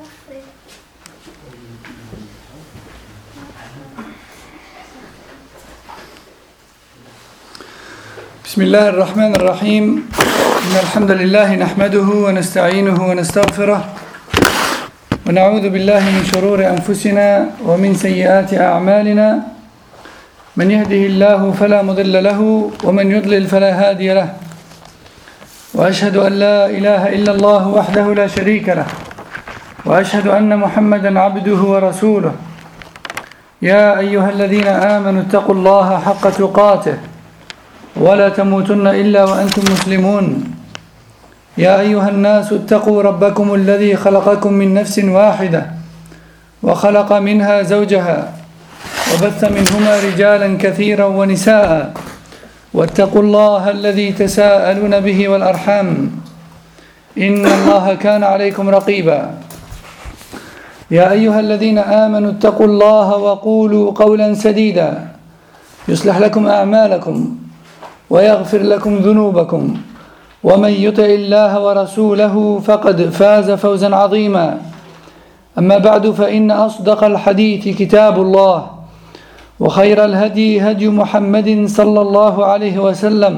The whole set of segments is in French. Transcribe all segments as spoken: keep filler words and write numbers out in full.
بسم الله الرحمن الرحيم إن الحمد لله نحمده ونستعينه ونستغفره ونعوذ بالله من شرور أنفسنا ومن سيئات أعمالنا من يهده الله فلا مضل له ومن يضلل فلا هادي له وأشهد أن لا إله إلا الله وحده لا شريك له وأشهد أن محمدا عبده ورسوله يا أيها الذين آمنوا اتقوا الله حق تقاته ولا تموتن إلا وأنتم مسلمون يا أيها الناس اتقوا ربكم الذي خلقكم من نفس واحدة وخلق منها زوجها وبث منهما رجالا كثيرا ونساء واتقوا الله الذي تساءلون به والأرحام إن الله كان عليكم رقيبا يا أيها الذين آمنوا اتقوا الله وقولوا قولا سديدا يصلح لكم أعمالكم ويغفر لكم ذنوبكم ومن يطع الله ورسوله فقد فاز فوزا عظيما أما بعد فإن أصدق الحديث كتاب الله وخير الهدي هدي محمد صلى الله عليه وسلم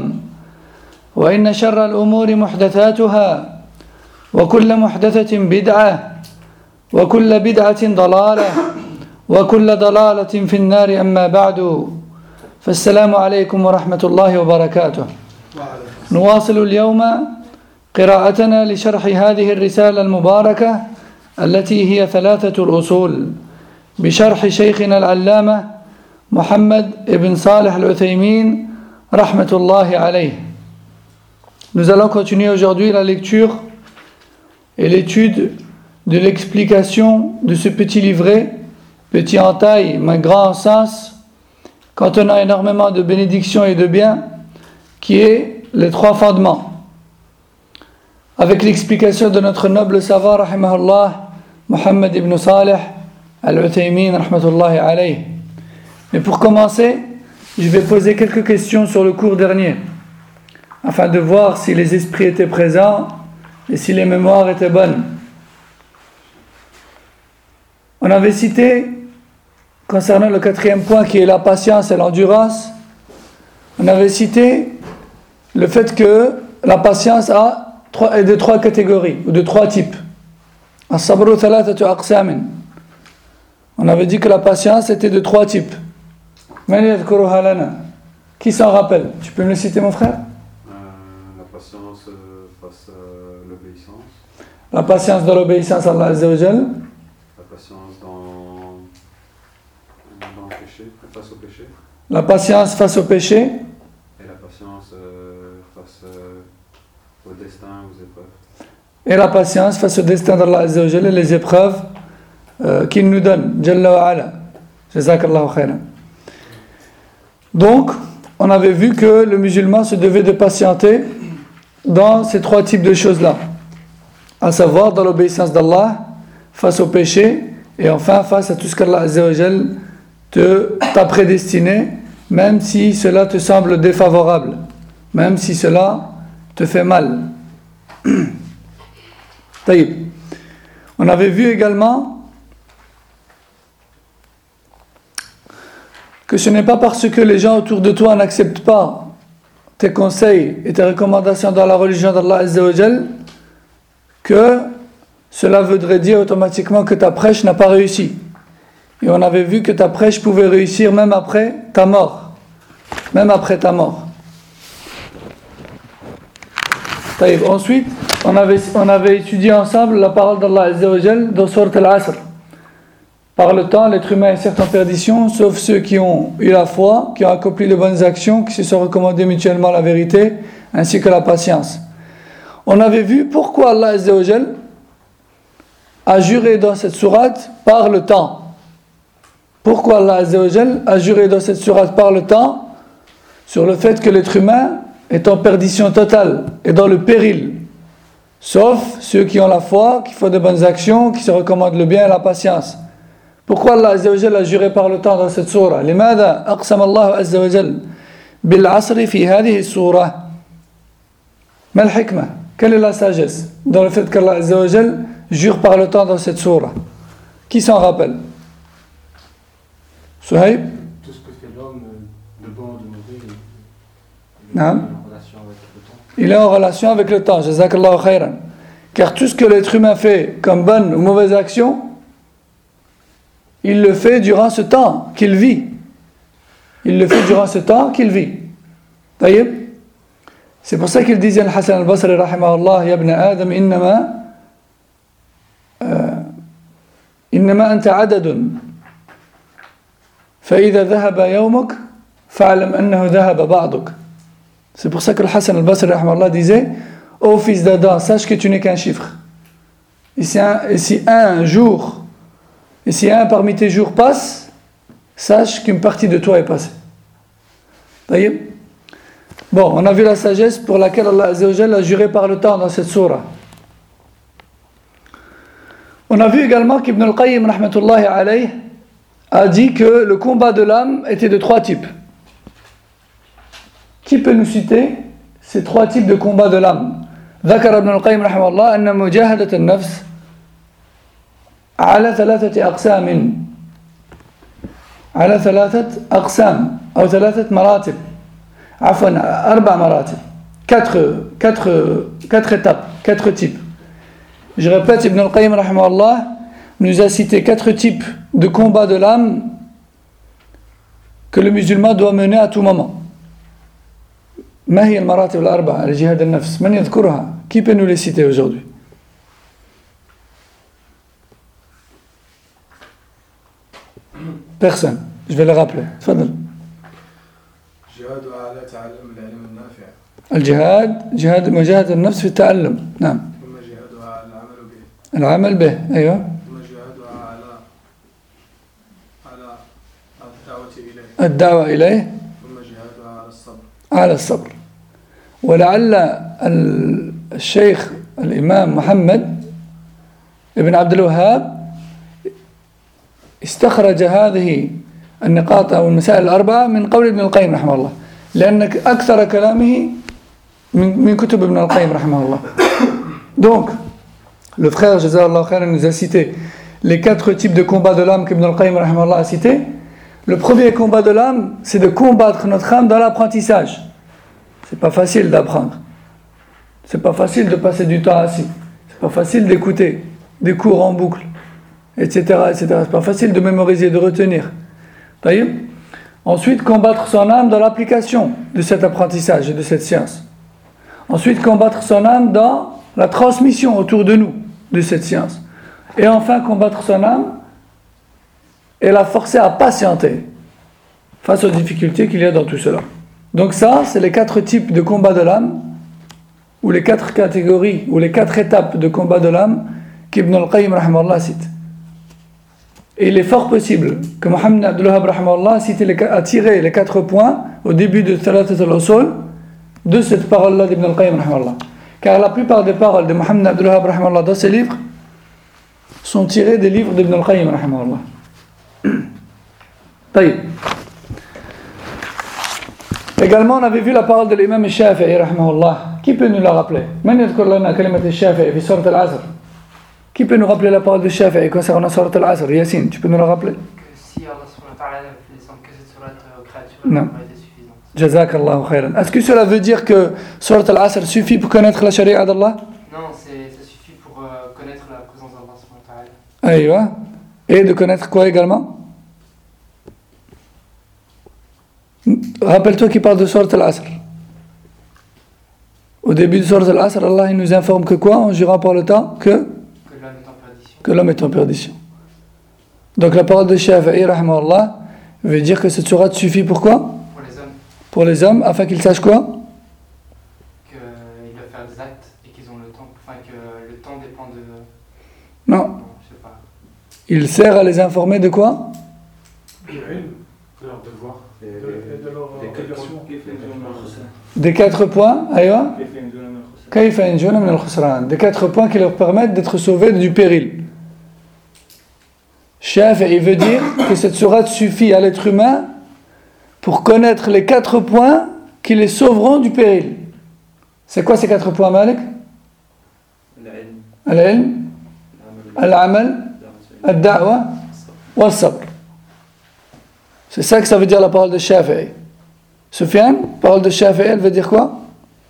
وإن شر الأمور محدثاتها وكل محدثة بدعة وكل بدعة ضلالة وكل ضلالة في النار أما بعد فالسلام عليكم ورحمة الله وبركاته. نواصل اليوم قراءتنا لشرح هذه الرسالة المباركة التي هي ثلاثة الأصول بشرح شيخنا العلامة محمد بن صالح العثيمين رحمة الله عليه. Nous allons continuer aujourd'hui la lecture et l'étude de l'explication de ce petit livret, petit en taille mais grand en sens, contenant énormément de bénédictions et de biens, qui est les trois fondements. Avec l'explication de notre noble savant, rahimahullah, Muhammad ibn Salih al-Uthaymin, rahmatullahi alayh. Mais pour commencer, je vais poser quelques questions sur le cours dernier, afin de voir si les esprits étaient présents et si les mémoires étaient bonnes. On avait cité, concernant le quatrième point qui est la patience et l'endurance, on avait cité le fait que la patience a trois, est de trois catégories ou de trois types. As-sabru thalathatu aqsamin. On avait dit que la patience était de trois types. Man yadhkuruha lana. Qui s'en rappelle? Tu peux me le citer, mon frère? euh, La patience euh, face à l'obéissance. La patience dans l'obéissance à Allah Azza wa Jal. La patience dans, dans le péché, face au péché. La patience face au péché. Et la patience euh, face euh, au destin, aux épreuves. Et la patience face au destin d'Allah Azza wa Jal et les épreuves euh, qu'il nous donne. Jalla wa ala. Jazakallahu khairan. Donc, on avait vu que le musulman se devait de patienter dans ces trois types de choses-là. À savoir, dans l'obéissance d'Allah, face au péché, et enfin face à tout ce qu'Allah Azza wa Jal te, t'a prédestiné, même si cela te semble défavorable, même si cela te fait mal. Taïb. On avait vu également que ce n'est pas parce que les gens autour de toi n'acceptent pas tes conseils et tes recommandations dans la religion d'Allah Azza wa Jal que cela voudrait dire automatiquement que ta prêche n'a pas réussi. Et on avait vu que ta prêche pouvait réussir même après ta mort. Même après ta mort. Taïb. Ensuite, on avait, on avait étudié ensemble la parole d'Allah Azza wa Jal dans Sourate Al-Asr. Par le temps, l'être humain est certes en perdition, sauf ceux qui ont eu la foi, qui ont accompli de bonnes actions, qui se sont recommandés mutuellement la vérité, ainsi que la patience. On avait vu pourquoi Allah Azza wa Jal a juré dans cette sourate par le temps. Pourquoi Allah Azza wa Jal a juré dans cette sourate par le temps sur le fait que l'être humain est en perdition totale et dans le péril, sauf ceux qui ont la foi, qui font de bonnes actions, qui se recommandent le bien et la patience. Pourquoi Allah Azza wa Jal a juré par le temps dans cette sourate? لماذا أقسم الله عز وجل بالعصر في هذه السورة؟ ما الحكمة? Quelle est la sagesse dans le fait qu'Allah Azza wa Jal jure par le temps dans cette sourate? Qui s'en rappelle? Souhaib? Tout ce que fait l'homme, de bon ou de mauvais, Non. il est en relation avec le temps. Il est en relation avec le temps, jazakallahu khayran. Car tout ce que l'être humain fait comme bonne ou mauvaise action, il le fait durant ce temps qu'il vit. Il le fait durant ce temps qu'il vit. Taïb? C'est pour ça qu'il disait Al-Hassan al-Basri rahimahullah, ya ibn Adam, innama innama anta adadun. فإذا ذهب يومك فاعلم أنه ذهب بعضك. C'est pour ça que Al-Hassan al-Basri rahimahullah disait: ô fils d'Adam, sache que tu n'es qu'un chiffre. Et si un, et si un jour, et si un parmi tes jours passe, sache qu'une partie de toi est passée. Taïb? Bon, on a vu la sagesse pour laquelle Allah Azza wa Jalla a juré par le temps dans cette sourate. On a vu également qu'Ibn al-Qayyim rahmatullahi alayh a dit que le combat de l'âme était de trois types. Qui peut nous citer ces trois types de combat de l'âme? ذكر ابن القيم رحمه الله أن مجاهدة النفس على ثلاثة أقسام على ثلاثة أقسام أو ثلاثة مراتب عفوا أربع مراتب quatre quatre quatre étapes quatre types. Je répète, Ibn al-Qayyim رحمه الله nous a cité quatre types de combat de l'âme que le musulman doit mener à tout moment. ما هي المراتب الأربعة لجهاد النفس؟ من يذكرها؟ Qui peut nous les citer aujourd'hui? Personne. Je vais le rappeler. تفضل. جهاد على تعلم العلم النافع. الجهاد جهاد مجاهدة النفس في التعلم. نعم. ثم جهادها على العمل به. العمل به. أيوه. ثم جهادها على على الدعوة إليه. الدعوة إليه. ثم جهادها على الصبر. على الصبر. ولعل الشيخ الإمام محمد ابن عبد الوهاب استخرج هذه النقاط أو المسائل الأربعة من قول ابن القيم رحمه الله، لأن أكثر كلامه من من كتب ابن القيم رحمه الله. Donc, le frère Jazallahu Khairan nous a cité les quatre types de combats de l'âme qu'Ibn al-Qayyim رحمه الله a cité. Le premier combat de l'âme, c'est de combattre notre âme dans l'apprentissage. C'est pas facile d'apprendre. C'est pas facile de passer du temps assis. C'est pas facile d'écouter des cours en boucle, et cetera, et cetera. C'est pas facile de mémoriser, de retenir. Taïb. Ensuite, combattre son âme dans l'application de cet apprentissage et de cette science. Ensuite, combattre son âme dans la transmission autour de nous de cette science. Et enfin, combattre son âme et la forcer à patienter face aux difficultés qu'il y a dans tout cela. Donc ça, c'est les quatre types de combat de l'âme, ou les quatre catégories, ou les quatre étapes de combat de l'âme qu'Ibn al-Qayyim rahimahullah cite. Et il est fort possible que Mohammed Abdul Wahhab rahimahullah a tiré les quatre points au début de Thalathat al-Usul de cette parole-là d'Ibn al-Qayyim rahimahullah. Car la plupart des paroles de Mohammed Abdul Wahhab rahimahullah dans ses livres sont tirées des livres d'Ibn al-Qayyim rahimahullah. Taïb. Également, on avait vu la parole de l'imam al-Shafi'i rahimahullah. Qui peut nous la rappeler? Man yadhkur lana kalimat al-Shafi'i fi surat al-Asr? Qui peut nous rappeler la parole de Shafi'i concernant surat al-Asr? Yassine, tu peux nous la rappeler? Que si Allah subhanahu wa ta'ala fait descendre que cette surat aux créatures, Non. ça aurait été suffisant. Jazakallahu khairan. Est-ce que cela veut dire que surat al-Asr suffit pour connaître la charia d'Allah? Non, c'est, ça suffit pour euh, connaître la présence d'Allah subhanahu wa ta'ala. Aïwa. Et de connaître quoi également? Rappelle-toi qu'il parle de surat al-Asr. Au début de surat al-Asr, Allah il nous informe que quoi? En jurant par le temps que, Que l'homme est en perdition. que l'homme est en perdition. Donc la parole de Shafi'i rahimahullah veut dire que cette sourate suffit pour quoi? Pour les hommes, Pour les hommes, afin qu'ils sachent quoi? qu'ils doivent faire des actes et qu'ils ont le temps, enfin que le temps dépend de. Non. Non, je sais pas. Il sert à les informer de quoi? De leur devoir. Et Et les- de leur les quatre obligation. Des quatre points, aïwa. Kayfa yanjuna min al-khusran. Des quatre points qui leur permettent d'être sauvés du péril. Shafi'i veut dire que cette sourate suffit à l'être humain pour connaître les quatre points qui les sauveront du péril. C'est quoi ces quatre points, Malik? العلم Al-ilm, Al-amal, al-da'wa, wal-sabr. C'est ça que ça veut dire la parole de Shafi'i. Soufiane, parole de Shafi'i, elle veut dire quoi?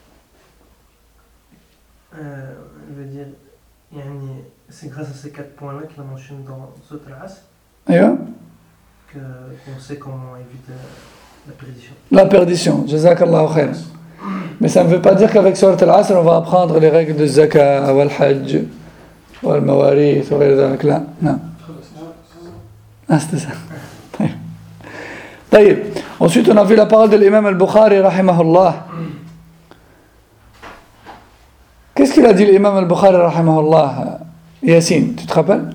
Euh, elle veut dire, yani, c'est grâce à ces quatre points-là qu'il a mentionné dans Sourate Al-Asr Aïe. que, qu'on sait comment éviter la perdition. La perdition, jazakallahu khair. Mais ça ne veut pas dire qu'avec Sourate Al-Asr, on va apprendre les règles de Zaka, wal-Hajj, wal-Mawarith, wal-Là. Non. Ah, c'était ça. طيب. Ensuite, on a vu la parole de l'imam al-Bukhari, rahimahullah. Qu'est-ce qu'il a dit l'imam al-Bukhari, rahimahullah? Yassine, tu te rappelles?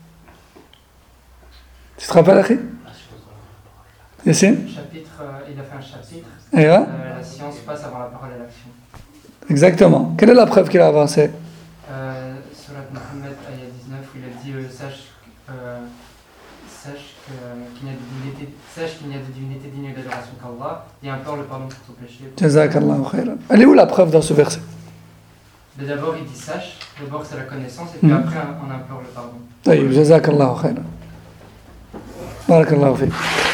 Tu te rappelles, Akhi? Yassine? Chapitre, euh, il a fait un chapitre. Et ouais? euh, la science passe avant la parole et l'action. Exactement. Quelle est la preuve qu'il a avancée? Euh, Surat Muhammad, ayah dix-neuf, où il a dit euh, sache, euh, sache, que, qu'il n'y a de divinité, sache qu'il n'y a de divinité digne d'adoration qu'Allah, et implore le pardon pour ton péché. Jazakallahu khairan. Elle est où la preuve dans ce verset? Mais d'abord, il dit sache, d'abord c'est la connaissance, et puis Mm. après, on implore le pardon. طيب جزاك الله خيرا بارك الله فيك.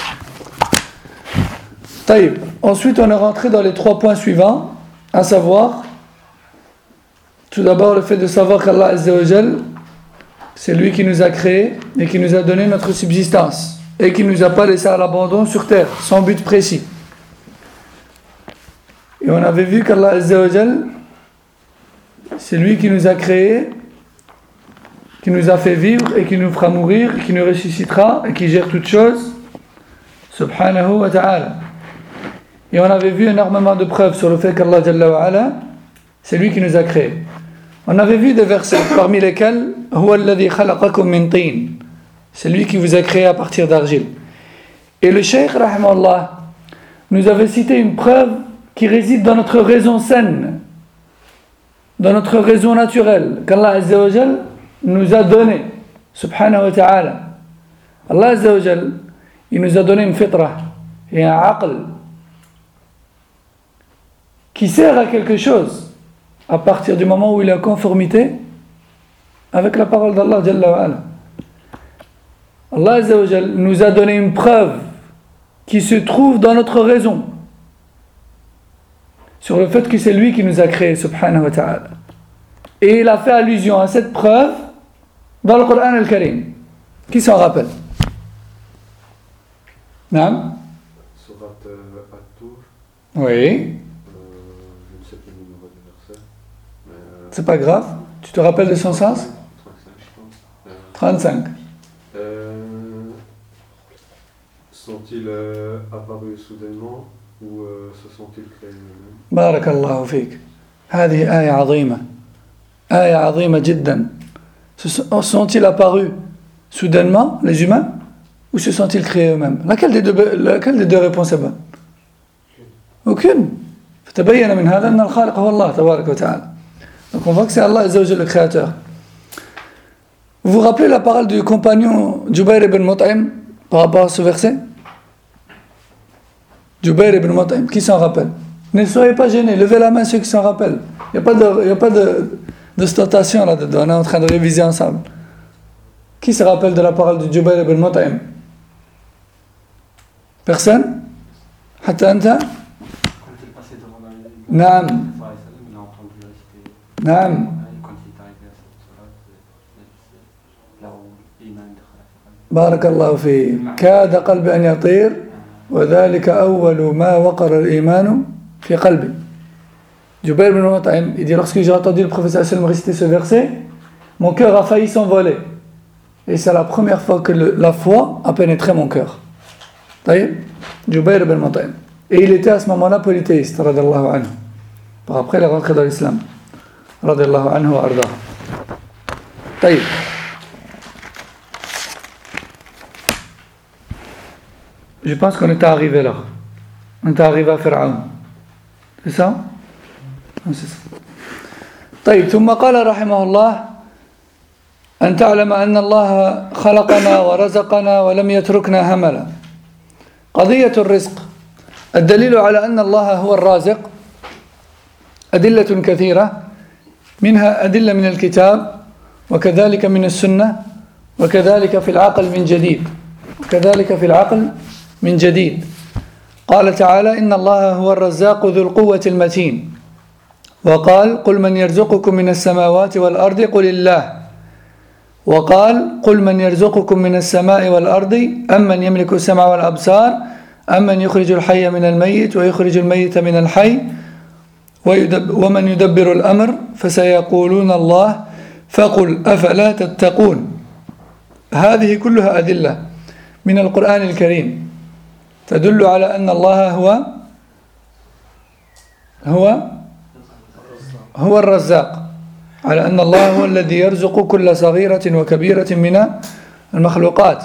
طيب, ensuite on est rentré dans les trois points suivants, à savoir tout d'abord le fait de savoir qu'Allah Azza wa Jal, c'est lui qui nous a créés et qui nous a donné notre subsistance et qui ne nous a pas laissé à l'abandon sur terre sans but précis. Et on avait vu qu'Allah Azza wa Jal, c'est lui qui nous a créés, qui nous a fait vivre et qui nous fera mourir, qui nous ressuscitera et qui gère toutes choses, subhanahu wa ta'ala. Et on avait vu énormément de preuves sur le fait qu'Allah Jalla wa Ala, c'est lui qui nous a créés. On avait vu des versets parmi lesquels Huwa alladhi khalaqakum min tin, c'est lui qui vous a créé à partir d'argile. Et le Cheikh rahimahullah nous avait cité une preuve qui réside dans notre raison saine, dans notre raison naturelle, qu'Allah Azza wa Jal nous a donné, subhanahu wa ta'ala. Allah Azza wa Jal, il nous a donné une fitra et un aql qui sert à quelque chose à partir du moment où il est en conformité avec la parole d'Allah Jalla wa Ala. Allah Azza wa Jal nous a donné une preuve qui se trouve dans notre raison sur le fait que c'est lui qui nous a créés, subhanahu wa ta'ala. Et il a fait allusion à cette preuve dans le Coran al-Karim. Qui s'en rappelle? Naam? Surat euh, At-Tur, Oui. euh, je ne sais plus le numéro du verset. Mais, euh, C'est pas grave. Tu te rappelles de son sens? trente-cinq, je pense. Euh, trente-cinq. euh, sont-ils euh, apparus soudainement ou euh, se sont-ils créés eux-mêmes? بارك الله فيك. هذه آية عظيمة. آية عظيمة جدا. Se sont-ils apparus soudainement, les humains, ou se sont-ils créés eux-mêmes? Laquelle des deux, laquelle des deux réponses est bonne? Aucune. فتبين من هذا أن الخالق هو الله تبارك وتعالى. Donc on voit que c'est Allah Azza wa Jalla le créateur. Vous vous rappelez la parole du compagnon Jubayr ibn Mut'im par rapport à ce verset? Jubayr ibn Mut'im, qui s'en rappelle? Ne soyez pas gênés, levez la main ceux qui s'en rappellent. Il n'y a pas de, il y a pas de, de stentation là-dedans, on est en train de réviser ensemble. Qui se rappelle de la parole de Jubayr ibn Mut'im? Personne? Hatta anta? Quand il passait devant la il Naam, a entendu réciter. naam. Quand il est arrivé à cette sourate, là où l'imam de Khalaf. بارك الله فيك. كاد قلبي أن يطير وذلك أول ما وقر الإيمان في قلبي. Jubayr ibn Mut'im, il dit, lorsque j'ai entendu le professeur sallam réciter ce verset, mon cœur a failli s'envoler. Et c'est la première fois que le, la foi a pénétré mon cœur. Taïb, Jubayr ibn Mut'im. Et il était à ce moment-là polythéiste, radiyallahu anhu. Par après, il est rentré dans l'islam. Radiyallahu anhu wa ardah. Taïb. Je pense qu'on était arrivé là. On était arrivé à Pharaon. C'est ça? C'est ça. طيب ثم قال رحمه الله أن تعلم أن الله خلقنا ورزقنا ولم يتركنا هملا. قضية الرزق الدليل على أن الله هو الرازق أدلة كثيرة منها أدلة من الكتاب وكذلك من السنة وكذلك في العقل من جديد وكذلك في العقل من جديد. قال تعالى إن الله هو الرزاق ذو القوة المتين وقال قل من يرزقكم من السماوات والأرض قل الله وقال قل من يرزقكم من السماء والأرض أمن يملك السمع والأبصار أمن يخرج الحي من الميت ويخرج الميت من الحي ومن يدبر الأمر فسيقولون الله فقل أفلا تتقون. هذه كلها أدلة من القرآن الكريم تدل على أن الله هو هو هو الرزاق، على أن الله هو الذي يرزق كل صغيرة وكبيرة من المخلوقات.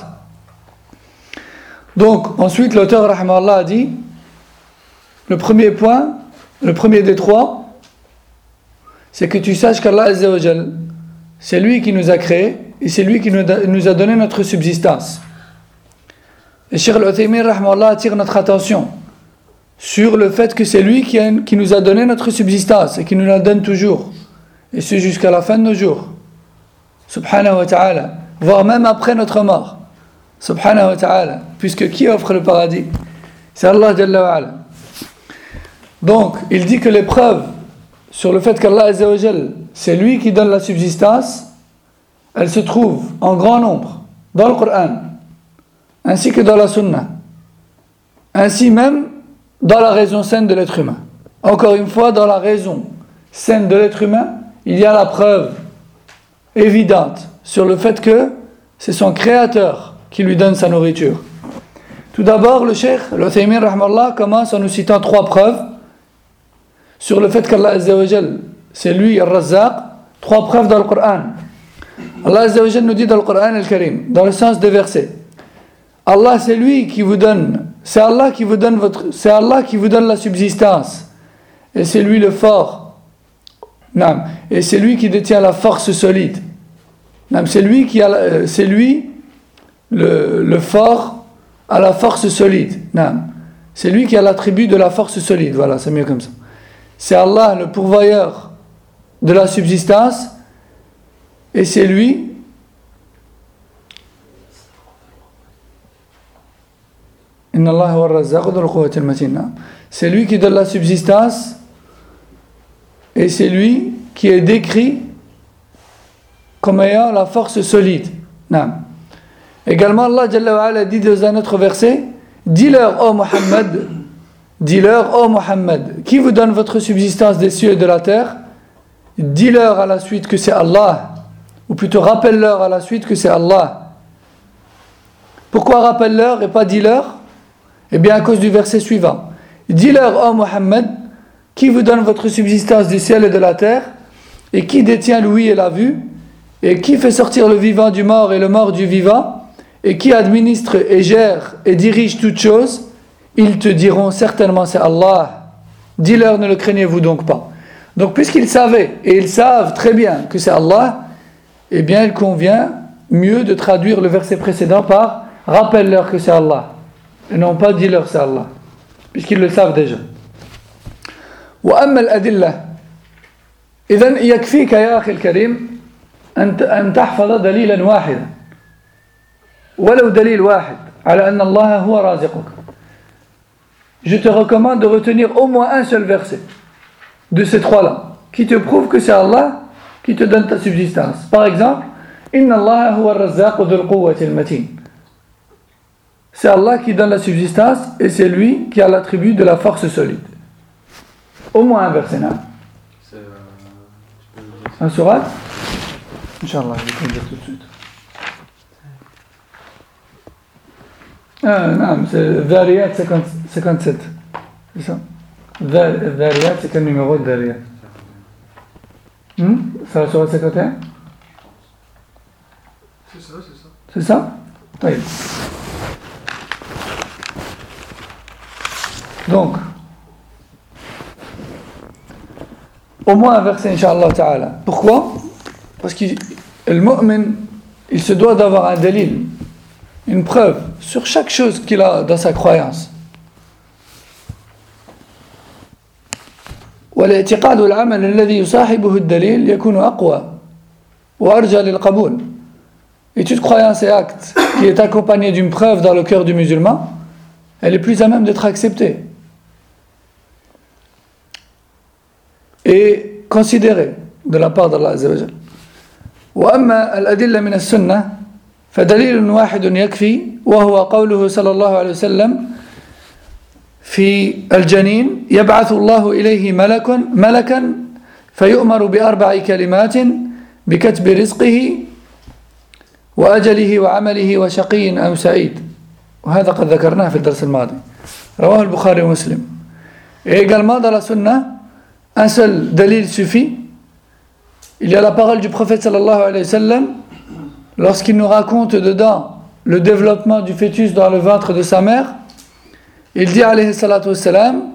Donc ensuite l'auteur rahimahullah a dit le premier point, le premier des trois, c'est que tu saches qu'Allah Azza wa Jal, c'est lui qui nous a créés et c'est lui qui nous a donné notre subsistance. Et Cheikh Al-Uthaymin rahimahullah attire notre attention sur le fait que c'est lui qui, a, qui nous a donné notre subsistance et qui nous la donne toujours, et c'est jusqu'à la fin de nos jours, subhanahu wa ta'ala, voire même après notre mort, subhanahu wa ta'ala, puisque qui offre le paradis? C'est Allah Jalla wa Ala. Donc il dit que les preuves sur le fait qu'Allah Azza wa Jal, c'est lui qui donne la subsistance, elles se trouvent en grand nombre dans le Coran ainsi que dans la Sunna, ainsi même dans la raison saine de l'être humain. Encore une fois, dans la raison saine de l'être humain, il y a la preuve évidente sur le fait que c'est son créateur qui lui donne sa nourriture. Tout d'abord, le Cheikh Al-Uthaymin rahmallah commence en nous citant trois preuves sur le fait qu'Allah Azza wa Jal, c'est lui Ar-Razzaq, trois preuves dans le Coran. Allah Azza wa Jal nous dit dans le Coran Al-Karim, dans le sens des versets, Allah c'est lui qui vous donne, c'est Allah qui vous donne votre, c'est Allah qui vous donne la subsistance, et c'est lui le fort, non, et c'est lui qui détient la force solide, non, c'est lui qui a, c'est lui le, le fort à la force solide, non, c'est lui qui a l'attribut de la force solide, voilà, c'est mieux comme ça. C'est Allah le pourvoyeur de la subsistance, et c'est lui c'est lui qui donne la subsistance et c'est lui qui est décrit comme ayant la force solide. Non. Également Allah Jalla wa Ala dit dans un autre verset, dis-leur ô Muhammad, dis-leur ô Muhammad, qui vous donne votre subsistance des cieux et de la terre? Dis-leur à la suite que c'est Allah, ou plutôt rappelle-leur à la suite que c'est Allah. Pourquoi rappelle-leur et pas dis-leur? Eh bien à cause du verset suivant. Dis-leur ô Muhammad, qui vous donne votre subsistance du ciel et de la terre, et qui détient l'ouïe et la vue, et qui fait sortir le vivant du mort et le mort du vivant, et qui administre et gère et dirige toutes choses, ils te diront certainement c'est Allah. Dis-leur, ne le craignez-vous donc pas. Donc puisqu'ils savaient, et ils savent très bien que c'est Allah, eh bien il convient mieux de traduire le verset précédent par rappelle-leur que c'est Allah, et non pas dis-leur c'est Allah, puisqu'ils le savent déjà. وأما الأدلة إذن يكفيك يا أخي الكريم أن تحفظ دليلا واحدا ولو دليل واحد على أن الله هو رازقك. Je te recommande de retenir au moins un seul verset de ces trois-là qui te prouve que c'est Allah qui te donne ta subsistance. Par exemple, Inna Allah huwa ar-razzaq dhul quwwati al-matin. C'est Allah qui donne la subsistance et c'est lui qui a l'attribut de la force solide. Au moins un verset, non? C'est. Euh, tu peux me dire un surat? Inch'Allah, je vais te le dire tout de suite. Ah, non, c'est Dhariyat cinquante-sept. C'est ça. Dhariyat, c'est quel numéro de Dhariyat? Hmm? C'est la surat cinquante et un? C'est ça, c'est ça. C'est ça? Oui. Donc, au moins un verset, Inch'Allah Ta'ala. Pourquoi? Parce que le mu'min, il se doit d'avoir un dalil, une preuve sur chaque chose qu'il a dans sa croyance. والاعتقاد والعمل الذي يصاحبه الدليل يكون أقوى وأرجى للقبول. Et toute croyance et acte qui est accompagnée d'une preuve dans le cœur du musulman, elle est plus à même d'être acceptée et considérée de la part d'Allah Azza wa Jal. وأما الأدلة من السنة فدليل واحد يكفي وهو قوله صلى الله عليه وسلم في الجنين يبعث الله إليه ملك ملكا فيؤمر بأربع كلمات بكتب رزقه وأجله وعمله وشقي أو سعيد وهذا قد ذكرناه في الدرس الماضي رواه البخاري ومسلم. Et également dans la sunna un seul dalil suffit. Il y a la parole du prophète sallallahu alayhi wa sallam lorsqu'il nous raconte dedans le développement du fœtus dans le ventre de sa mère. Il dit alayhi salatu wassalam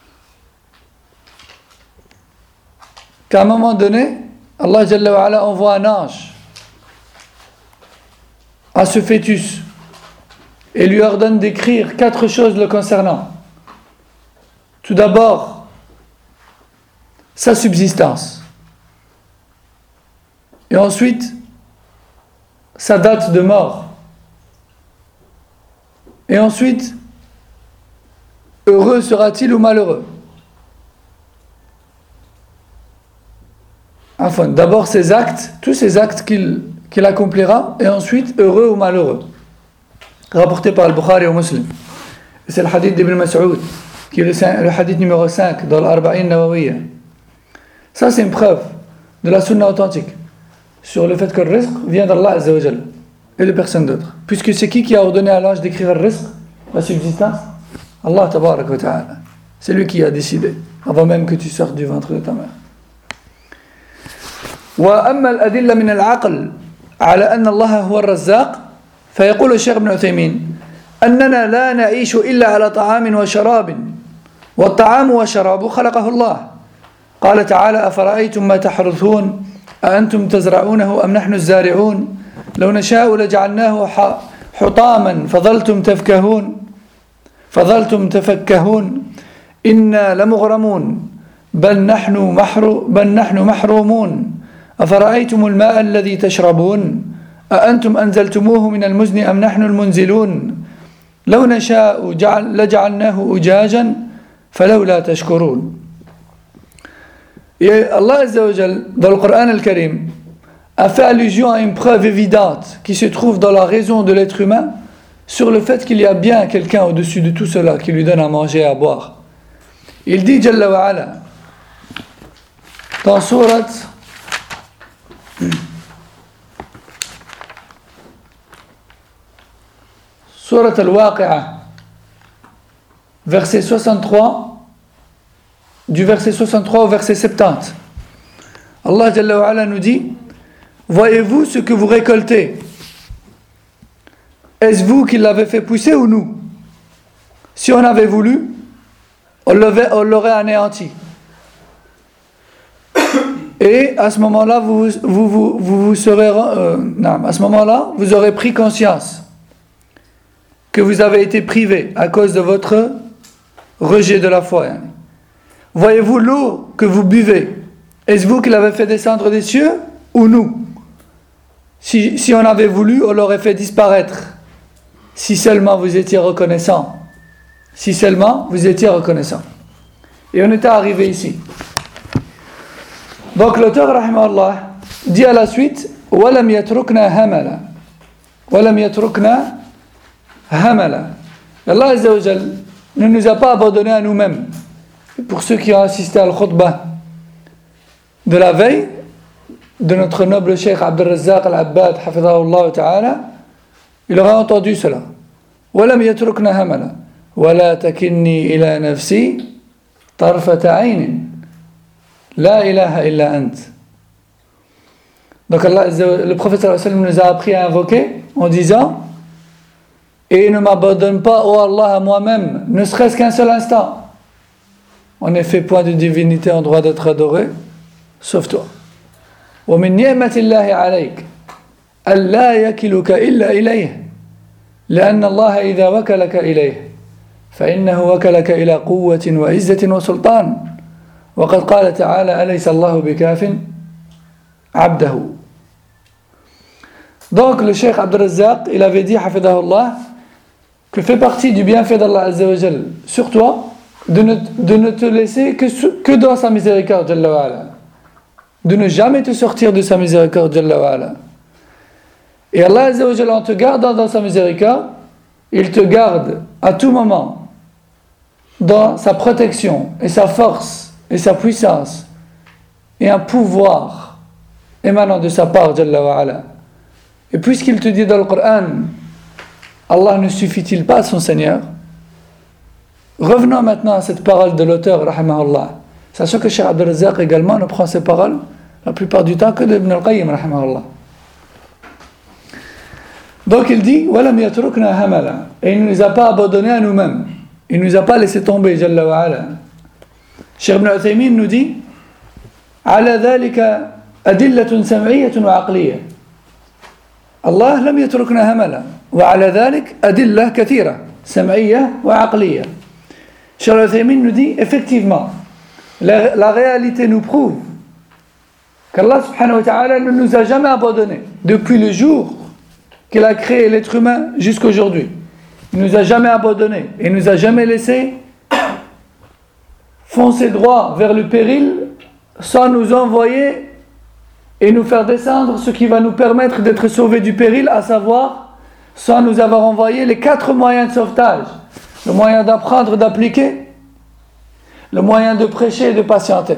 qu'à un moment donné Allah Jalla wa Ala envoie un ange à ce fœtus et lui ordonne d'écrire quatre choses le concernant. Tout d'abord sa subsistance et ensuite sa date de mort et ensuite heureux sera-t-il ou malheureux. Enfin, d'abord ses actes, tous ces actes qu'il, qu'il accomplira, et ensuite heureux ou malheureux. Rapporté par le Bukhari au Muslim. Et c'est le hadith d'Ibn Mas'ud, qui est le, le hadith numéro cinq dans l'Arba'in Nawawiyya. Ça, c'est une preuve de la sunna authentique sur le fait que le rizq vient d'Allah Azza wa Jal et de personne d'autre. Puisque c'est qui qui a ordonné à l'ange d'écrire le rizq, la subsistance? Allah tabarak wa ta'ala. C'est lui qui a décidé, avant même que tu sortes du ventre de ta mère. وأما الأدلة من العقل على أن الله هو الرزاق فيقول الشيخ ابن عثيمين أننا لا نعيش إلا على طعام وشراب والطعام والشراب خلقه الله قال تعالى أفرأيتم ما تحرثون أأنتم تزرعونه أم نحن الزارعون لو نشاء لجعلناه حطاما فظلتم تفكهون فظلتم تفكهون إنا لمغرمون بل نحن محرو بل نحن محرومون أفرأيتم الماء الذي تشربون أأنتم أنزلتموه من المزن أم نحن المنزلون لو نشاء جعل لجعلناه أجاجا فلولا تشكرون. Et Allah Azza wa Jal, dans le Coran al-Karim, a fait allusion à une preuve évidente qui se trouve dans la raison de l'être humain sur le fait qu'il y a bien quelqu'un au-dessus de tout cela qui lui donne à manger et à boire. Il dit Jalla wa Ala dans Surat Surat al-Waqi'ah verset soixante-trois, du verset soixante-trois au verset soixante-dix. Allah Jalla wa Ala nous dit: voyez-vous ce que vous récoltez? Est-ce vous qui l'avez fait pousser ou nous? Si on avait voulu, on l'aurait, on l'aurait anéanti. Et à ce moment-là, vous, vous, vous, vous, vous serez, euh, non, à ce moment-là, vous aurez pris conscience que vous avez été privé à cause de votre rejet de la foi. Voyez-vous l'eau que vous buvez? Est-ce vous qui l'avez fait descendre des cieux ou nous? Si, si on avait voulu, on l'aurait fait disparaître. Si seulement vous étiez reconnaissant. Si seulement vous étiez reconnaissant. Et on était arrivé ici. Donc l'auteur, rahimahullah, dit à la suite: وَلَمْ يَتْرُكْنَا هَمَلًا وَلَمْ يَتْرُكْنَا هَمَلًا. Allah Azza wa Jal ne nous a pas abandonnés à nous-mêmes. Pour ceux qui ont assisté à al-khutbah de la veille de notre noble cheikh Abdul Razzaq al-Abbad hafidhahullah ta'ala, il aura entendu cela. وَلَمْ يَتْرُكْنَا هَمَلًا وَلَا تَكِنِّي إِلَى نَفْسِي طَرْفَةَ عَيْنٍ La ilaha illa ant. Donc Allah, le prophète sallallahu alayhi wa sallam nous a appris à invoquer en disant: et ne m'abandonne pas, ô Allah, à moi-même, ne serait-ce qu'un seul instant. En effet, point de divinité en droit d'être adoré, sauf toi. وَمِنْ نِعْمَةِ اللَّهِ عَلَيْكَ أَلَّا يَكِلُكَ إِلَّا إِلَيْهِ لأن الله إذا وكلك إليه فإنه وكلك إلى قوة وعزة وسلطان وقد قال تعالى أليس الله بكاف عبده Donc le Cheikh Abd al-Razzaq, il avait dit, hafidahullah, que fait partie du bienfait d'Allah Azza wa Jal sur toi, de ne, de ne te laisser que, que dans sa miséricorde, Jalla wa ala. De ne jamais te sortir de sa miséricorde, Jalla wa ala. Et Allah Azza wa Jal, en te gardant dans sa miséricorde, il te garde à tout moment dans sa protection et sa force et sa puissance et un pouvoir émanant de sa part, Jalla wa ala. Et puisqu'il te dit dans le Coran, Allah ne suffit-il pas à son Seigneur? Revenons maintenant à cette parole de l'auteur, rahimahullah. Sachant que Cheikh Abd al-Razzaq également ne prend ses paroles la plupart du temps que de Ibn al-Qayyim, rahimahullah. Donc il dit, وَلَمْ يَتْرُكْنَا هَمَلًا. Et il ne nous a pas abandonnés à nous-mêmes. Il ne nous a pas laissé tomber, Jalla wa ala. Cheikh Ibn Uthaymin nous dit, على ذلك أدلة سمعية وعقلية. الله لم يتركنا هملا وعلى ذلك أدلة كثيرة سمعية وعقلية. Cheikh Al-Uthaymin nous dit effectivement la, la réalité nous prouve qu'Allah subhanahu wa ta'ala ne nous a jamais abandonnés depuis le jour qu'il a créé l'être humain jusqu'à aujourd'hui. Il ne nous a jamais abandonnés, il ne nous a jamais laissé foncer droit vers le péril sans nous envoyer et nous faire descendre ce qui va nous permettre d'être sauvés du péril, à savoir sans nous avoir envoyé les quatre moyens de sauvetage: le moyen d'apprendre, d'appliquer, le moyen de prêcher et de patienter.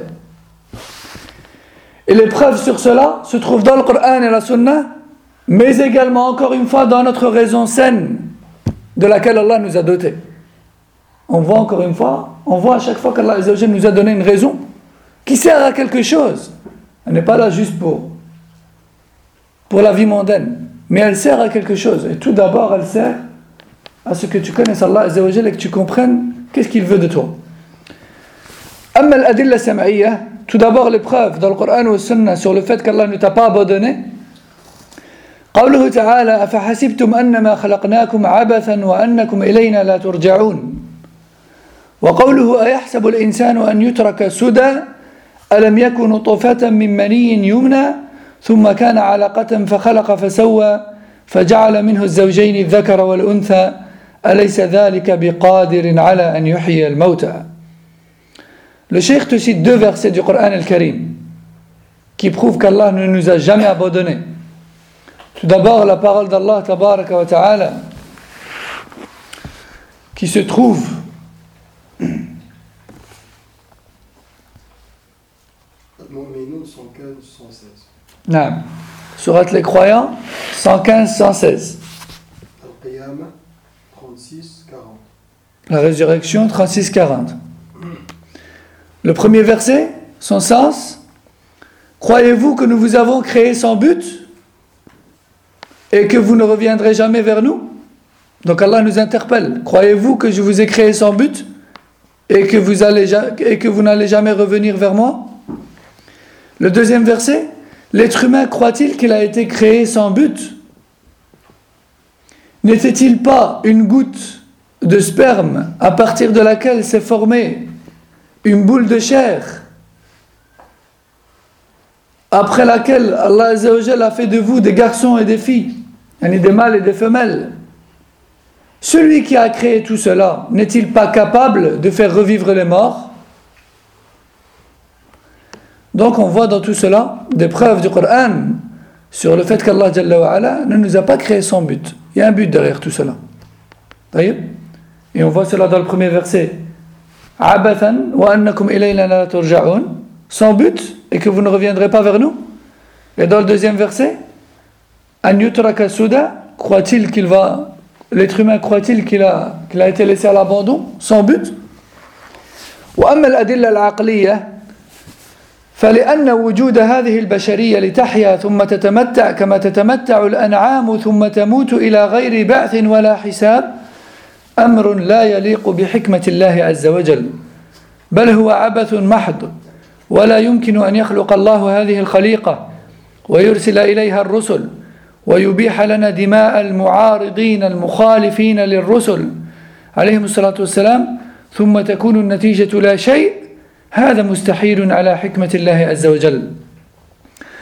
Et les preuves sur cela se trouvent dans le Coran et la Sunna, mais également encore une fois dans notre raison saine de laquelle Allah nous a dotés. On voit encore une fois, on voit à chaque fois qu'Allah nous a donné une raison qui sert à quelque chose. Elle n'est pas là juste pour, pour la vie mondaine, mais elle sert à quelque chose. Et tout d'abord, elle sert à ce que tu connaisses Allah Azza wa Jalla et que tu comprennes qu'est-ce qu'il veut de toi. Amma al-adilla sam'iyya, tout d'abord les preuves dans le Coran ou le Sunna sur le fait qu'Allah ne t'a pas abandonné. قوله تعالى أفحسبتم أنما خلقناكم عبثا وأنكم إلينا لا ترجعون. وقوله أيحسب الإنسان أن يترك سدى ألم يكن نطفة من مني يمنى ثم كان علقة فخلق فسوى فجعل منه الزوجين الذكر والأنثى أليس ذلك بقادر على أن يحيي الموتى. Le Cheikh te cite deux versets du Coran al-Karim qui prouvent qu'Allah ne nous a jamais abandonnés. Tout d'abord la parole d'Allah tabaraka wa ta'ala qui se trouve Al-Mu'minun cent quinze cent seize. Non. Surat les croyants cent quinze cent seize. Al-Qiyamah trente-six quarante. La résurrection trente-six quarante. Le premier verset, son sens: croyez-vous que nous vous avons créé sans but et que vous ne reviendrez jamais vers nous? Donc Allah nous interpelle: croyez-vous que je vous ai créé sans but et que vous allez et que vous n'allez jamais revenir vers moi? Le deuxième verset: l'être humain croit-il qu'il a été créé sans but? N'était-il pas une goutte de sperme à partir de laquelle s'est formée une boule de chair, après laquelle Allah Azza wa Jalla a fait de vous des garçons et des filles, des mâles et des femelles? Celui qui a créé tout cela n'est-il pas capable de faire revivre les morts? Donc on voit dans tout cela des preuves du Coran sur le fait qu'Allah Jalla wa Ala ne nous a pas créé sans but. Il y a un but derrière tout cela. Et on voit cela dans le premier verset: Abathan wa annakum ilayna la turja'un, sans but et que vous ne reviendrez pas vers nous. Et dans le deuxième verset: An yutraka suda, croit-il qu'il va, l'être humain croit-il qu'il a, qu'il a été laissé à l'abandon sans but? Wa amma al-adilla al-aqliyya فلأن وجود هذه البشرية لتحيا ثم تتمتع كما تتمتع الأنعام ثم تموت إلى غير بعث ولا حساب أمر لا يليق بحكمة الله عز وجل، بل هو عبث محض، ولا يمكن أن يخلق الله هذه الخليقة ويرسل إليها الرسل ويبيح لنا دماء المعارضين المخالفين للرسل عليهم الصلاة والسلام ثم تكون النتيجة لا شيء. هذا مستحيل على حكمة الله عز وجل.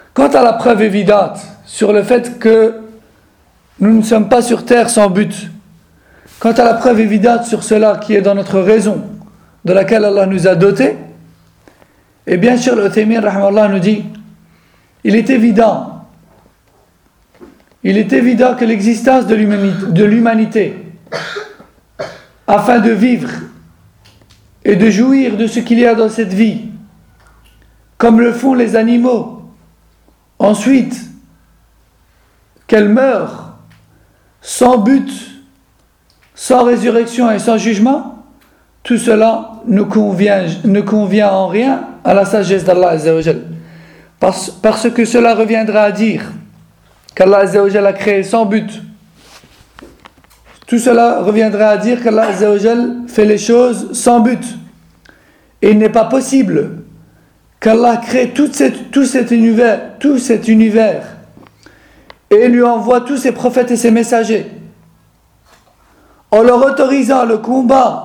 Quant à la preuve évidente sur le fait que nous ne sommes pas sur terre sans but, quant à la preuve évidente sur cela qui est dans notre raison, de laquelle Allah nous a dotés, et bien sûr, l'Uthaymin rahimahullah nous dit, il est évident, il est évident que l'existence de l'humanité, de l'humanité, afin de vivre et de jouir de ce qu'il y a dans cette vie, comme le font les animaux, ensuite qu'elle meure sans but, sans résurrection et sans jugement, tout cela ne convient, ne convient en rien à la sagesse d'Allah Azza wa Jal. Parce, parce que cela reviendra à dire qu'Allah Azza wa Jal a créé sans but. Tout cela reviendra à dire qu'Allah Azza wa Jal fait les choses sans but. Et il n'est pas possible qu'Allah crée tout, cette, tout, cet univers, tout cet univers et lui envoie tous ses prophètes et ses messagers en leur autorisant le combat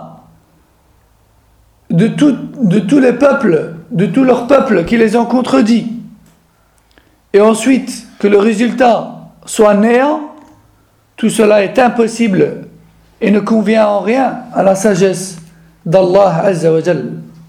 de, tout, de tous les peuples, de tous leurs peuples qui les ont contredits, et ensuite que le résultat soit néant, tout cela est impossible et ne convient en rien à la sagesse d'Allah Azza wa Jal.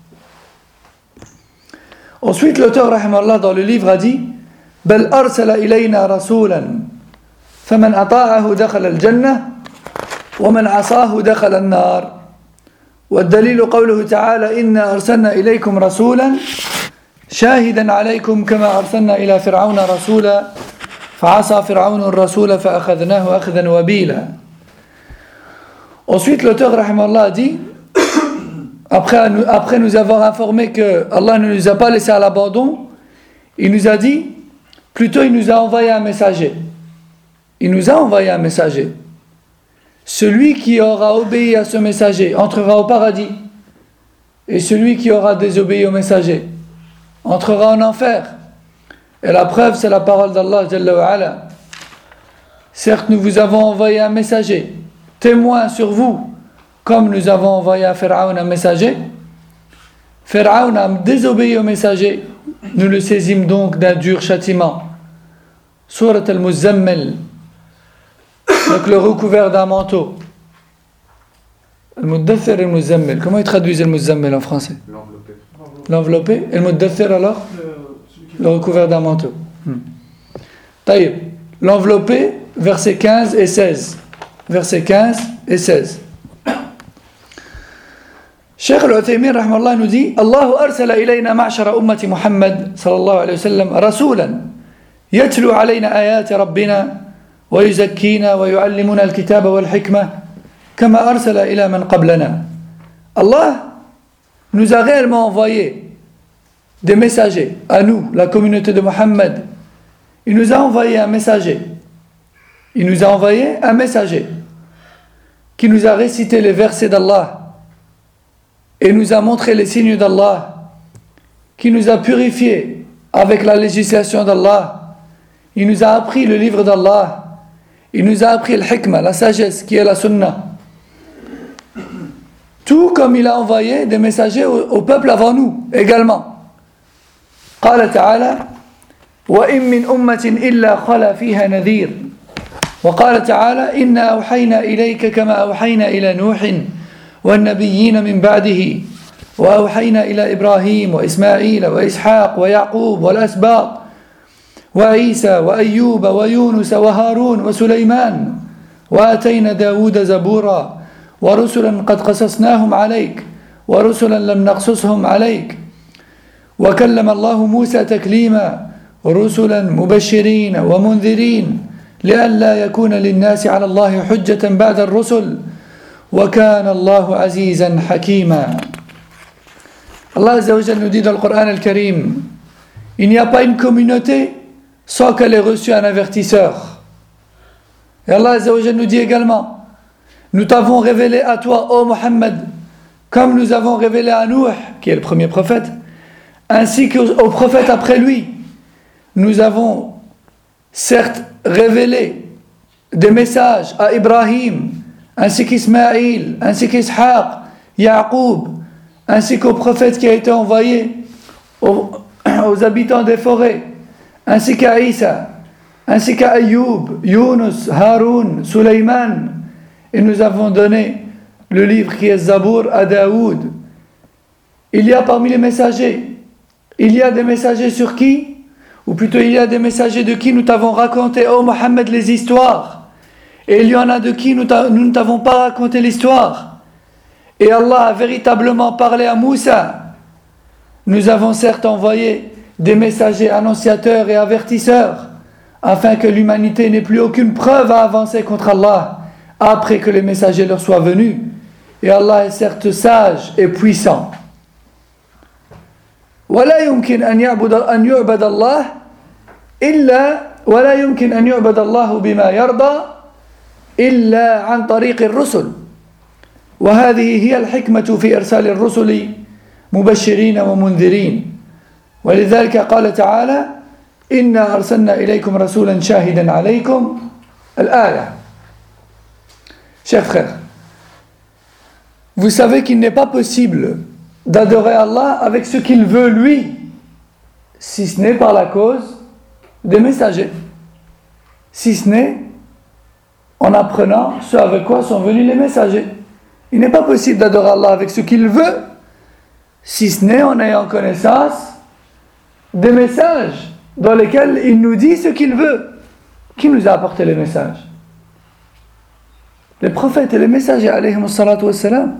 Ensuite, l'auteur rahimahullah dans le livre a dit بل أرسل إلينا رسولا فمن أطاعه دخل الجنة ومن عصاه دخل النار والدليل قوله تعالى إنا أرسلنا إليكم رسولا شاهدا عليكم كما أرسلنا إلى فرعون رسولا فعصى فرعون الرسول فأخذناه أخذا وبيلا. Ensuite, l'auteur rahimahullah a dit, après, après nous avoir informé que Allah ne nous a pas laissé à l'abandon, il nous a dit, plutôt il nous a envoyé un messager. Il nous a envoyé un messager. Celui qui aura obéi à ce messager entrera au paradis, et celui qui aura désobéi au messager entrera en enfer. Et la preuve, c'est la parole d'Allah Jalla wa Ala. Certes, nous vous avons envoyé un messager, témoin sur vous, comme nous avons envoyé à Pharaon un messager. Pharaon a désobéi au messager, nous le saisîmes donc d'un dur châtiment. Surat al-Muzzammil, donc le recouvert d'un manteau. Al-Muddathir et al-Muzzammil. Comment ils traduisent al-Muzzammil en français? L'enveloppé. L'enveloppé. Et al-Muddathir alors? Le recouvert d'un manteau. Hmm. Taïb. L'enveloppé, versets quinze et seize. Versets quinze et seize. Cheikh al-Uthaymin rahmallah nous dit Allahu arsala ilayna ma'shara ummati Muhammad sallallahu alayhi wa sallam rasulan yatlu alayna ayati rabbina wa yuzakkina wa yu'allimuna al-kitaba wal-hikmah kama arsala ila man qablana. Allah nous a réellement envoyé des messagers à nous, la communauté de Muhammad. Il nous a envoyé un messager. Il nous a envoyé un messager qui nous a récité les versets d'Allah et nous a montré les signes d'Allah, qui nous a purifiés avec la législation d'Allah. Il nous a appris le livre d'Allah. Il nous a appris le hikmah, la sagesse qui est la sunnah. Tout comme il a envoyé des messagers au, au peuple avant nous également. قال تعالى وإن من أمة إلا خلا فيها نذير وقال تعالى إنا أوحينا إليك كما أوحينا إلى نوح والنبيين من بعده وأوحينا إلى إبراهيم وإسماعيل وإسحاق ويعقوب والأسباط وعيسى وأيوب ويونس وهارون وسليمان وآتينا داود زبورا ورسلا قد قصصناهم عليك ورسلا لم نقصصهم عليك وكلم الله موسى تكليما رسلا مبشرين ومنذرين لئلا يكون للناس على الله حجة بعد الرسل وكان الله عزيزا حكيما. Allah Azza wa Jalla nous dit dans le Coran al-Karim, il n'y a pas une communauté sans qu'elle ait reçu un avertisseur. Et Allah Azza wa Jalla nous dit également, nous t'avons révélé à toi, ô Muhammad, comme nous avons révélé à Nuh, qui est le premier prophète, ainsi qu'aux prophètes après lui. Nous avons certes révélé des messages à Ibrahim, ainsi qu'Ismaïl, ainsi qu'Ishaq, Yaqub, ainsi qu'au prophète qui a été envoyé aux, aux habitants des forêts, ainsi qu'à Isa, ainsi qu'à Ayoub, Yunus, Haroun, Sulaiman. Et nous avons donné le livre qui est Zabour à Daoud. Il y a parmi les messagers, il y a des messagers sur qui, ou plutôt il y a des messagers de qui nous t'avons raconté, ô Mohammed, les histoires. Et il y en a de qui nous, nous ne t'avons pas raconté l'histoire. Et Allah a véritablement parlé à Moussa. Nous avons certes envoyé des messagers annonciateurs et avertisseurs, afin que l'humanité n'ait plus aucune preuve à avancer contre Allah, après que les messagers leur soient venus. Et Allah est certes sage et puissant. ولا يمكن أن يعبد أن يعبد الله إلا ولا يمكن أن يعبد الله بما يرضى إلا عن طريق الرسل وهذه هي الحكمة في إرسال الرسل مبشرين ومنذرين ولذلك قال تعالى إنا أرسلنا إليكم رسولا شاهدا عليكم الآية. Chers frères, vous savez qu'il n'est pas possible d'adorer Allah avec ce qu'il veut lui, si ce n'est par la cause des messagers, si ce n'est en apprenant ce avec quoi sont venus les messagers. Il n'est pas possible d'adorer Allah avec ce qu'il veut, si ce n'est en ayant connaissance des messages dans lesquels il nous dit ce qu'il veut. Qui nous a apporté les messages? Les prophètes et les messagers, alayhimus salatu wassalam.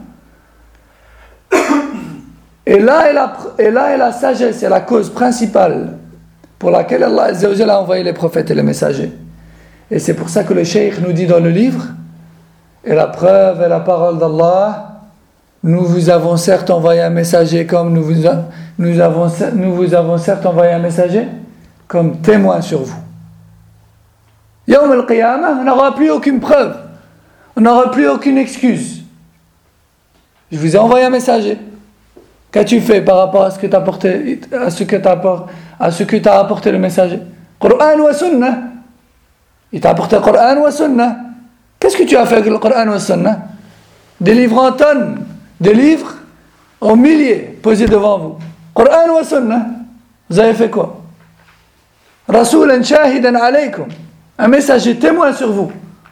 Et là, est la, et là est la sagesse, c'est la cause principale pour laquelle Allah Azza wa Jalla a envoyé les prophètes et les messagers. Et c'est pour ça que le cheikh nous dit dans le livre, et la preuve est la parole d'Allah, nous vous avons certes envoyé un messager comme nous vous, a, nous avons, nous vous avons certes envoyé un messager comme témoin sur vous. Yawm al-Qiyamah, on n'aura plus aucune preuve, on n'aura plus aucune excuse. Je vous ai envoyé un messager. Qu'as-tu fait par rapport à ce que t'as apporté, à ce que t'as à ce que t'as apporté le messager? Coran wa Sunnah. Il t'a apporté le Coran wa Sunnah. Qu'est-ce que tu as fait avec le Coran wa Sunnah? Des livres en tonnes, des livres en milliers posés devant vous. Coran wa Sunnah. Vous avez fait quoi? Rasulan shahidan alaykum. Un messager témoin sur vous.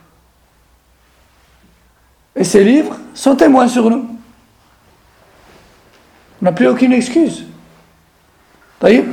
Et ces livres sont témoins sur nous. On n'a plus aucune excuse. طيب.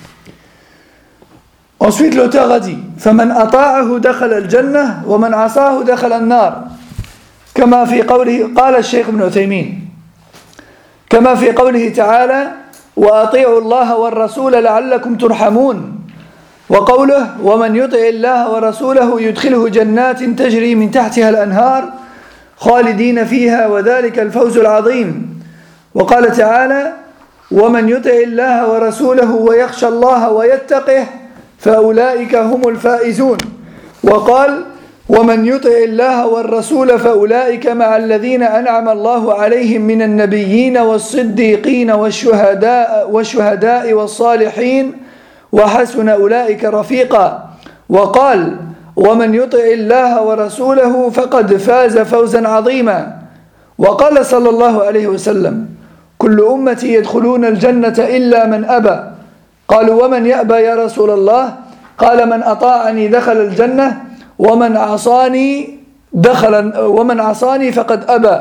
Ensuite, l'auteur a dit فَمَنْ أَطَاعَهُ دَخَلَ الْجَنَّةِ وَمَنْ عَصَاهُ دَخَلَ النَّارِ كما في قوله قال الشيخ ابن عثيمين كما في قوله تعالى وأطيعوا الله والرسول لعلكم ترحمون وقوله ومن يطع الله ورسوله يدخله جنات تجري من تحتها الأنهار خالدين فيها وذلك الفوز العظيم وقال تعالى ومن يطع الله ورسوله ويخشى الله ويتقه فأولئك هم الفائزون وقال ومن يطع الله والرسول فأولئك مع الذين أنعم الله عليهم من النبيين والصديقين والشهداء والشهداء والصالحين وحسن أولئك رفيقا وقال ومن يطع الله ورسوله فقد فاز فوزا عظيما وقال صلى الله عليه وسلم كل أمتي يدخلون الجنة إلا من أبى قالوا ومن يأبى يا رسول الله قال من أطاعني دخل الجنة ومن عصاني دخل ومن عصاني فقد أبى.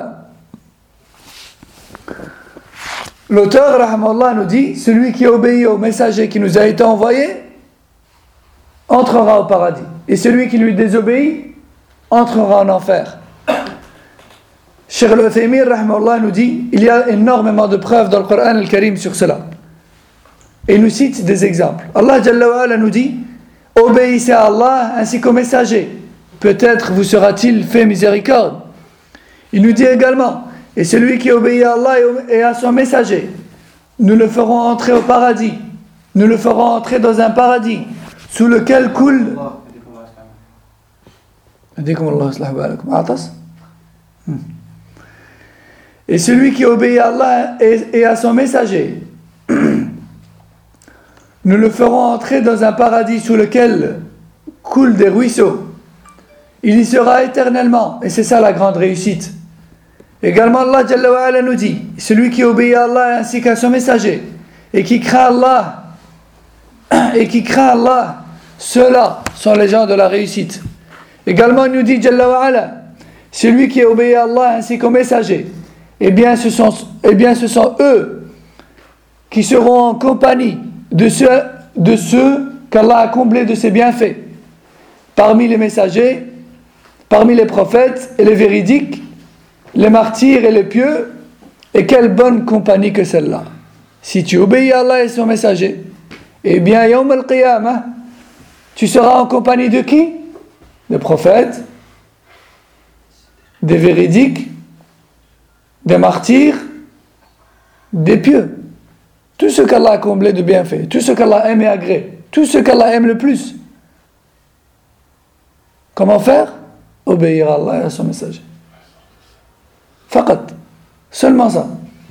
L'auteur rahimahullah nous dit celui qui obéit au messager qui nous a été envoyé entrera au paradis et celui qui lui désobéit entrera en enfer. Cheikh al-Uthaymin rahimahullah nous dit il y a énormément de preuves dans le Coran al-Karim sur cela. Et il nous cite des exemples. Allah Jalla wa Ala nous dit obéissez à Allah ainsi qu'au messager. Peut-être vous sera-t-il fait miséricorde. Il nous dit également et celui qui obéit à Allah et à son messager, nous le ferons entrer au paradis. Nous le ferons entrer dans un paradis sous lequel coule. Et celui qui obéit à Allah et à son messager, nous le ferons entrer dans un paradis sous lequel coulent des ruisseaux. Il y sera éternellement, et c'est ça la grande réussite. Également, Allah Jalla wa Ala nous dit celui qui obéit à Allah ainsi qu'à son messager et qui craint Allah et qui craint Allah, ceux-là sont les gens de la réussite. Également, il nous dit Jalla wa ala, celui qui obéit à Allah ainsi qu'au messager, eh bien, ce sont, eh bien, ce sont eux qui seront en compagnie de ceux, de ceux qu'Allah a comblés de ses bienfaits, parmi les messagers, parmi les prophètes et les véridiques, les martyrs et les pieux. Et quelle bonne compagnie que celle-là. Si tu obéis à Allah et son messager, eh bien, Yawm al-Qiyamah, tu seras en compagnie de qui? Des prophètes, des véridiques, des martyrs, des pieux. Tout ce qu'Allah a comblé de bienfaits, tout ce qu'Allah aime et agrée, tout ce qu'Allah aime le plus. Comment faire? Obéir à Allah et à son messager. Faqat. Seulement ça.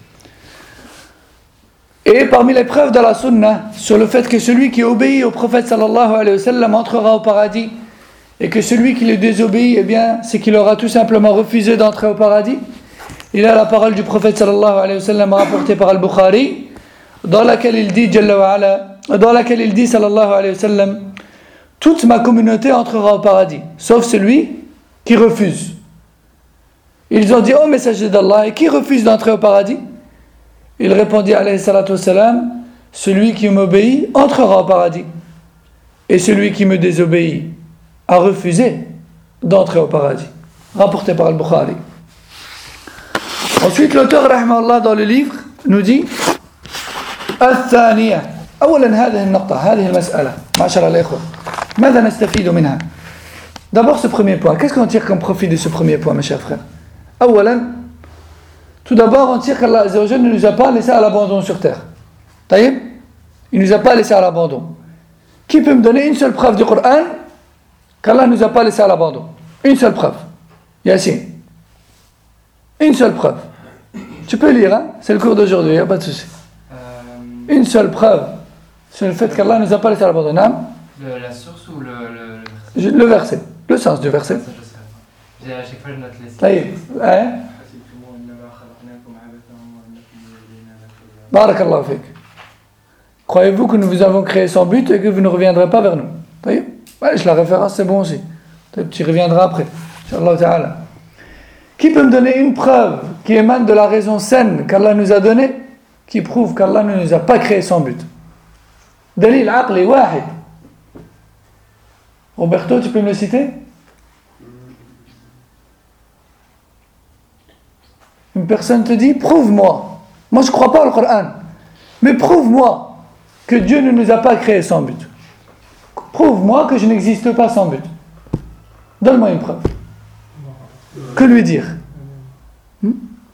Et parmi les preuves de la sunna sur le fait que celui qui obéit au prophète sallallahu alayhi wa sallam entrera au paradis et que celui qui le désobéit, eh bien, c'est qu'il aura tout simplement refusé d'entrer au paradis. Il a la parole du prophète sallallahu alayhi wa sallam rapportée par Al-Bukhari, dans laquelle il dit Jalla wa ala, dans laquelle il dit sallallahu alayhi wa sallam, toute ma communauté entrera au paradis, sauf celui qui refuse. Ils ont dit, ô messager d'Allah, et qui refuse d'entrer au paradis? Il répondit, alayhi salatu wassalam, celui qui m'obéit entrera au paradis. Et celui qui me désobéit a refusé d'entrer au paradis. Rapporté par Al-Bukhari. Ensuite, l'auteur, rahimahullah, dans le livre, nous dit, الثانية أولا هذه النقطة هذه المسألة معشر الإخوة ماذا نستفيد منها؟ D'abord ce premier point, qu'est-ce qu'on tire comme profit de ce premier point, mes chers frères? أولا, tout d'abord on tire qu'Allah Azza wa Jalla ne nous a pas laissé à l'abandon sur terre. Taïb? Il ne nous a pas laissé à l'abandon. Qui peut me donner une seule preuve du Coran qu'Allah ne nous a pas laissé à l'abandon? Une seule preuve. Yassine. Une seule preuve. Tu peux lire, hein? C'est le cours d'aujourd'hui, il n'y a pas de souci. Euh... Une seule preuve sur le fait qu'Allah ne nous a pas laissé à l'abandon. Le, la source ou le, le, le... le verset? Le sens du verset. Ça, je sais pas. J'ai, à chaque fois, je note les Taïb. Hein? Barakallahu fik. Croyez-vous que nous vous avons créé sans but et que vous ne reviendrez pas vers nous? Taïb. Ouais, la référence, c'est bon aussi. Tu reviendras après. Inch'Allah ta'ala. Qui peut me donner une preuve qui émane de la raison saine qu'Allah nous a donnée, qui prouve qu'Allah ne nous a pas créé sans but? Dalil aqli wahid. Roberto, tu peux me le citer? Une personne te dit, prouve-moi. Moi, je ne crois pas au Coran. Mais prouve-moi que Dieu ne nous a pas créés sans but. Prouve-moi que je n'existe pas sans but. Donne-moi une preuve. Que lui dire? hmm?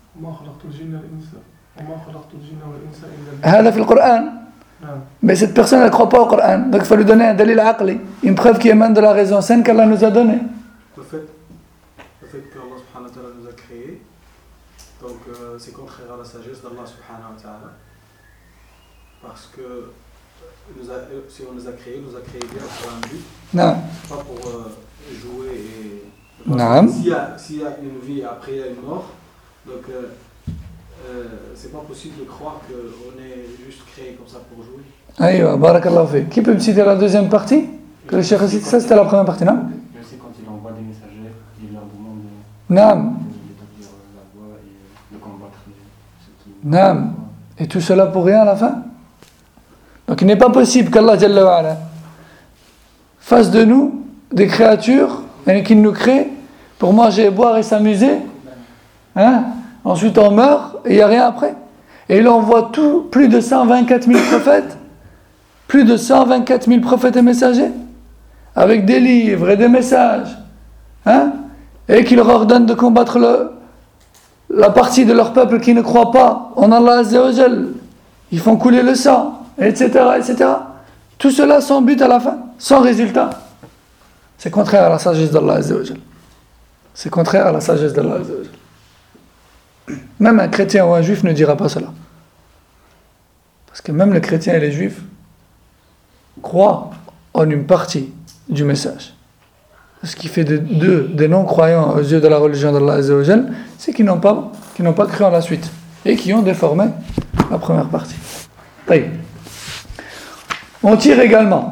هذا في القرآن. Mais cette personne, elle ne croit pas au Coran. Donc il faut lui donner un dalil aqli, une preuve qui émane de la raison saine qu'Allah nous a donnée. Le fait, le fait que Allah subhanahu wa ta'ala nous a créés, donc euh, c'est contraire à la sagesse d'Allah subhanahu wa ta'ala. Parce que nous a, si on nous a créés, nous a créés bien pour un but. Non. Pas pour euh, jouer et... Non. S'il y a, s'il y a une vie après il y a une mort, donc euh, euh, c'est pas possible de croire qu'on est juste créé comme ça pour jouer. Aïe, barakallahu fik. Qui peut me citer la deuxième partie? Que le cheikh a cité ça, c'était la première partie, non? Mais aussi quand il envoie des messagers, il leur demande Naam. d'établir la voie et de combattre ceux qui... Naam. Et tout cela pour rien à la fin? Donc il n'est pas possible qu'Allah Jalla wa ala fasse de nous des créatures, et qu'il nous crée pour manger, boire et s'amuser. Hein? Ensuite on meurt et il n'y a rien après. Et il envoie tout, plus de cent vingt-quatre mille prophètes, plus de cent vingt-quatre mille prophètes et messagers, avec des livres et des messages, hein? Et qu'il leur ordonne de combattre le, la partie de leur peuple qui ne croit pas en Allah Azza wa Jal. Ils font couler le sang, et cetera, et cetera. Tout cela sans but à la fin, sans résultat. C'est contraire à la sagesse d'Allah Azza wa Jal. C'est contraire à la sagesse d'Allah Azza wa Jal. Même un chrétien ou un juif ne dira pas cela. Parce que même les chrétiens et les juifs croient en une partie du message. Ce qui fait de d'eux des non-croyants aux yeux de la religion d'Allah Azza wa Jal, c'est qu'ils n'ont pas, qu'ils n'ont pas cru en la suite et qui ont déformé la première partie. Taïb. on tire également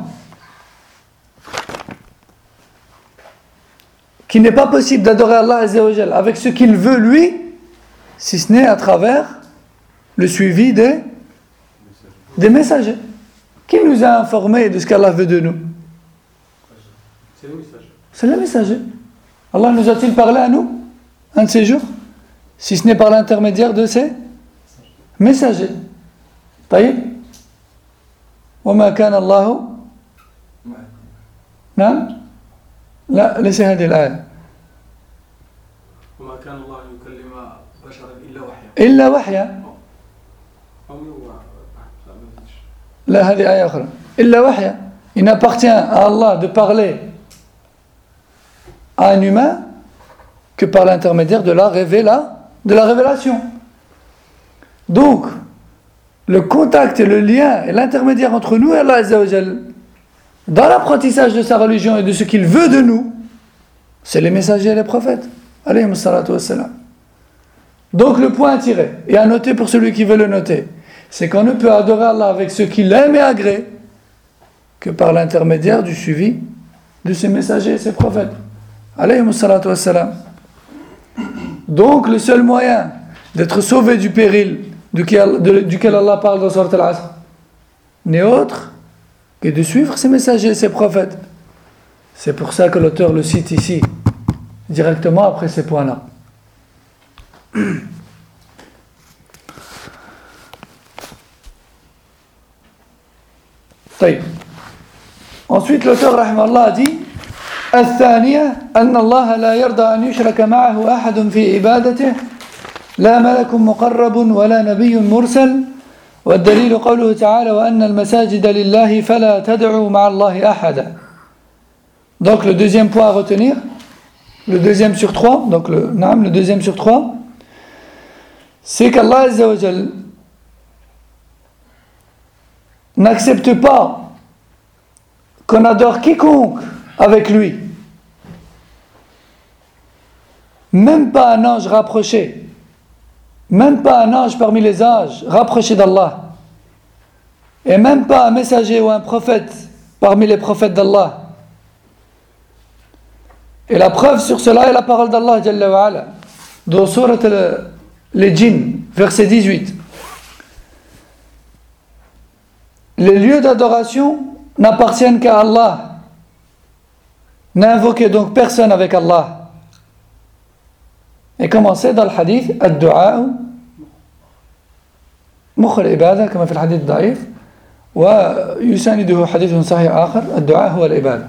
qu'il n'est pas possible d'adorer Allah Azza wa Jal avec ce qu'il veut lui, si ce n'est à travers le suivi des, des messagers. Qui nous a informés de ce qu'Allah veut de nous? C'est le message. C'est le messager. Allah nous a-t-il parlé à nous un de ces jours, si ce n'est par l'intermédiaire de ces messagers? طيب وما كان الله نعم لا ليس هذه الآية وما كان الله يكلم بشرا إلا وحيا. إلا وحيا. أو هو لا هذه آية أخرى. إلا وحيا. Il n'appartient à Allah de parler à un humain que par l'intermédiaire de la révéla, de la révélation. Donc, le contact et le lien et l'intermédiaire entre nous et Allah Azza wa Jal, dans l'apprentissage de sa religion et de ce qu'il veut de nous, c'est les messagers et les prophètes. Alayhimus salatu wassalam. Donc, le point à tirer, et à noter pour celui qui veut le noter, c'est qu'on ne peut adorer Allah avec ce qu'il aime et agrée que par l'intermédiaire du suivi de ses messagers et ses prophètes. Alayhimus salatu wassalam. Donc, le seul moyen d'être sauvé du péril duquel, de, duquel Allah parle dans Surat Al-Asr n'est autre que de suivre ses messagers et ses prophètes. C'est pour ça que l'auteur le cite ici, directement après ces points-là. طيب. Ensuite, l'auteur rahimahullah a dit الثانية أن الله لا يرضى أن يشرك معه أحد في عبادته لا ملك مقرب ولا نبي مرسل والدليل قوله تعالى وأن المساجد لله فلا تدعوا مع الله أحدا. Donc le deuxième point à retenir, le deuxième sur trois, donc le, naam, le deuxième sur trois, c'est qu'Allah Azza wa Jal n'accepte pas qu'on adore quiconque avec lui, même pas un ange rapproché, même pas un ange parmi les anges rapproché d'Allah, et même pas un messager ou un prophète parmi les prophètes d'Allah. Et la preuve sur cela est la parole d'Allah Jalla wa Ala dans Surat les Djinns, verset dix-huit. Les lieux d'adoration n'appartiennent qu'à Allah. N'invoquez donc personne avec Allah. Et commencez dans le hadith الدعاء مخ العبادة كما في الحديث الضعيف ويسانده حديث صحيح آخر الدعاء هو العبادة.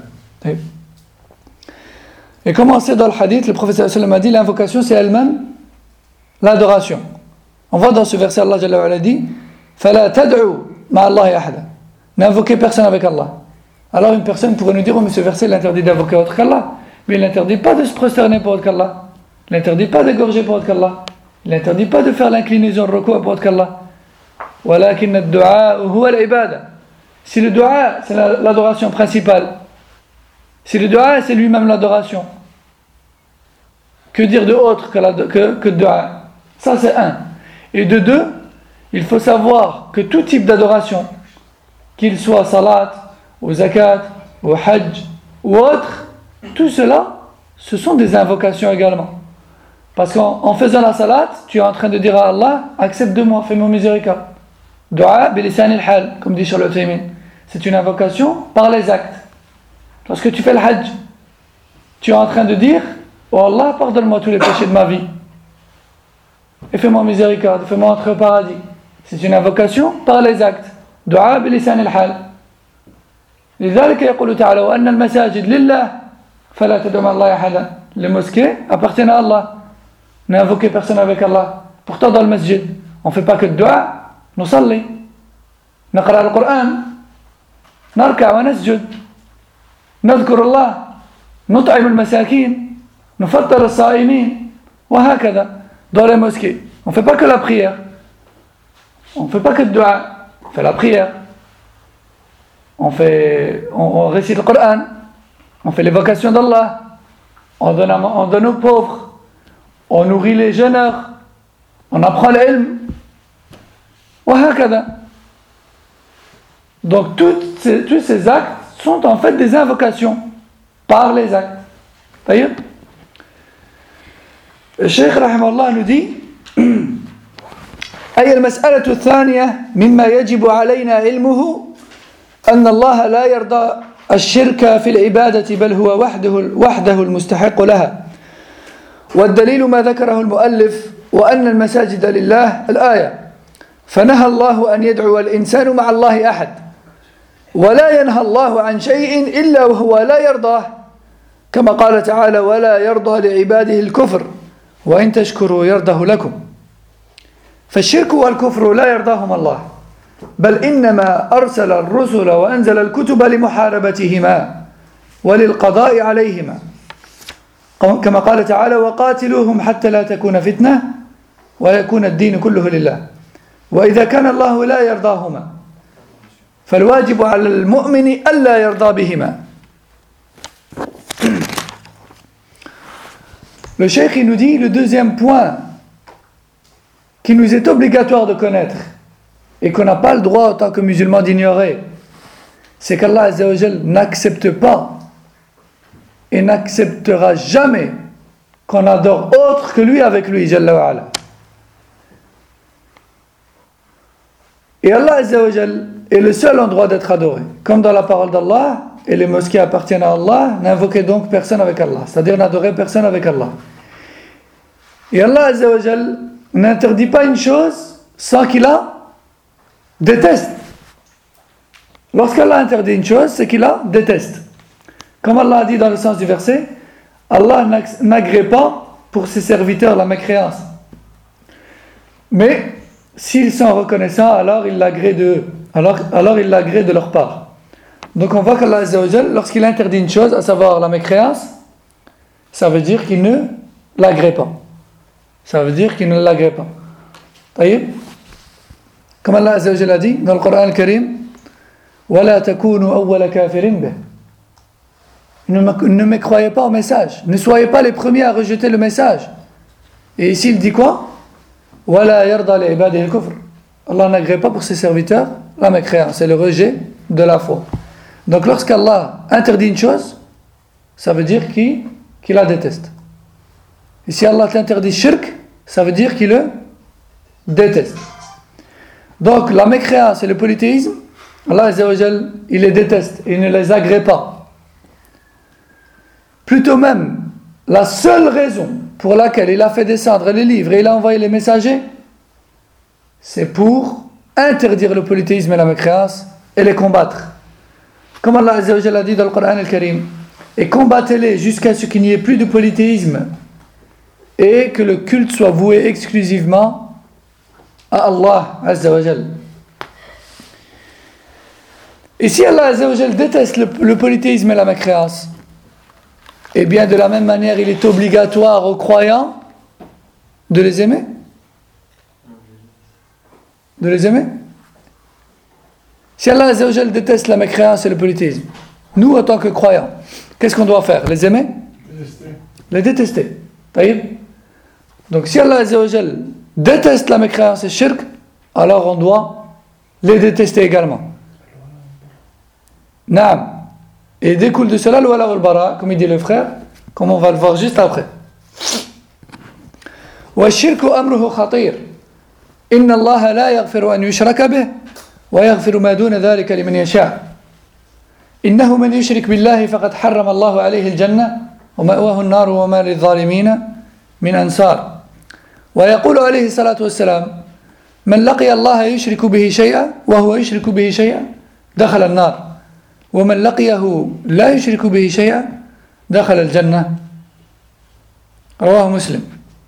Et commencez dans le hadith, le prophète sallallahu alayhi wa sallam a dit l'invocation c'est elle-même l'adoration. On voit dans ce verset Allah Jalla wa Ala dit فلا تدعوا مع الله أحدا. N'invoquez personne avec Allah. Alors une personne pourrait nous dire, oh mais ce verset l'interdit d'invoquer autre qu'Allah. Mais il n'interdit pas de se prosterner pour autre qu'Allah. Il n'interdit pas d'égorger pour autre qu'Allah. Il n'interdit pas de faire l'inclinaison recours pour autre qu'Allah. ولكن الدعاء هو العبادة. Si le dua c'est l'adoration principale, si le dua c'est lui-même l'adoration, que dire de autre que, la, que, que dua? Ça c'est un. Et de deux, il faut savoir que tout type d'adoration, qu'il soit salat, ou zakat, ou hajj, ou autre, tout cela, ce sont des invocations également. Parce qu'en en faisant la salat, tu es en train de dire à Allah, accepte de moi, fais-moi miséricorde. Dua bilisan al-hal, comme dit Cheikh Al-Uthaymin. C'est une invocation par les actes. Lorsque tu fais le hajj, tu es en train de dire, oh Allah, pardonne-moi tous les péchés de ma vie. Et fais-moi miséricorde, fais-moi entrer au paradis. C'est une invocation par les actes. Dua bilisan al-hal. لذلك يقول تعالى وأن المساجد لله فلا تدعوا مع الله أحدا. Les mosquées appartiennent à Allah. N'invoquez personne avec Allah. Pourtant dans le masjid, on ne fait pas que de dua. نصلي نقرأ القرآن نركع ونسجد نذكر الله نطعم المساكين نفطر الصائمين وهكذا. Dans les mosquées, on ne fait pas que la prière. On ne fait pas que de dua. On fait la prière. On, fait, on, on récite le Coran, on fait l'évocation d'Allah, on donne, on donne aux pauvres, on nourrit les jeûneurs, on apprend l'ilm. Donc toutes ces, tous ces actes sont en fait des invocations par les actes. D'ailleurs, le Cheikh rahimahullah nous dit أي المسألة الثانية مما يجب علينا علمه أن الله لا يرضى الشرك في العبادة بل هو وحده وحده المستحق لها والدليل ما ذكره المؤلف وأن المساجد لله الآية فنهى الله أن يدعو الإنسان مع الله أحد ولا ينهى الله عن شيء إلا وهو لا يرضاه كما قال تعالى ولا يرضى لعباده الكفر وإن تشكروا يرضه لكم فالشرك والكفر لا يرضاهما الله بل إنما أرسل الرسل وأنزل الكتب لمحاربتهما وللقضاء عليهما كما قال تعالى وقاتلوهم حتى لا تكون فتنة ويكون الدين كله لله وإذا كان الله لا يرضاهما فالواجب على المؤمن ألا يرضى بهما. Le cheikh nous dit le deuxième point qui nous est obligatoire de connaître et qu'on n'a pas le droit en tant que musulman d'ignorer, c'est qu'Allah Azza wa Jal n'accepte pas et n'acceptera jamais qu'on adore autre que lui avec lui, Jalla wa Ala. Et Allah Azza wa Jal est le seul en droit d'être adoré. Comme dans la parole d'Allah, et les mosquées appartiennent à Allah, n'invoquez donc personne avec Allah. C'est-à-dire n'adorez personne avec Allah. Et Allah Azza wa Jal n'interdit pas une chose sans qu'il la déteste. Lorsqu'Allah interdit une chose, c'est qu'il la déteste. Comme Allah a dit dans le sens du verset, Allah n'agrée pas pour ses serviteurs la mécréance. Mais s'ils sont reconnaissants, alors il l'agrée de, alors, alors il l'agrée de leur part. Donc on voit qu'Allah Azza wa Jal, lorsqu'il interdit une chose, à savoir la mécréance, ça veut dire qu'il ne l'agrée pas. Ça veut dire qu'il ne l'agrée pas. Taïb. Comme Allah Azza wa Jal a dit dans le Coran al-Karim, وَلَا تَكُونُوا أَوَّلَ كَافِرٍ بِهِ. Ne me croyez pas au message. Ne soyez pas les premiers à rejeter le message. Et ici il dit quoi? وَلَا يَرْضَى لِعِبَادِهِ الْكُفْرِ. Allah n'agrée pas pour ses serviteurs la mécréance, c'est le rejet de la foi. Donc lorsqu'Allah interdit une chose, ça veut dire qu'il, qu'il la déteste. Et si Allah t'interdit shirk, ça veut dire qu'il le déteste. Donc la mécréance et le polythéisme, Allah Azza wa Jal, il les déteste, il ne les agrée pas. Plutôt même, la seule raison pour laquelle il a fait descendre les livres et il a envoyé les messagers, c'est pour interdire le polythéisme et la mécréance et les combattre. Comme Allah Azza wa Jal a dit dans le Coran al-Karim, et combattez-les jusqu'à ce qu'il n'y ait plus de polythéisme et que le culte soit voué exclusivement à Allah Azza wa Jal. Et si Allah Azza wa Jal déteste le, le polythéisme et la mécréance, eh bien de la même manière il est obligatoire aux croyants de les aimer. De les aimer. Si Allah Azza wa Jal déteste la mécréance et le polythéisme, nous en tant que croyants, qu'est-ce qu'on doit faire? Les aimer? Les détester. Taïb. Donc si Allah Azza wa Jal déteste la mécréance et le shirk, alors on doit les détester également. Naam. Et découle de cela le wala wal bara, comme il dit le frère, comme on va le voir juste après. Wa shirku amruhu khatir. Inna Allah la yaghfiru an yushraka bih wa yaghfiru ma duna dhalika liman yasha. Innahu man yushrik billahi faqad harrama Allah alayhi al-jannah wa ma'wahu an-nar wa ma lidh-dhalimin min ansar. Wa yaqulu alayhi salatu wassalam man laqiya Allah yushriku bihi shay'an wa huwa yushriku bihi shay'an dakhala an-nar. ومن لقيه لا يشرك به شيئا دخل الجنة رواه مسلم.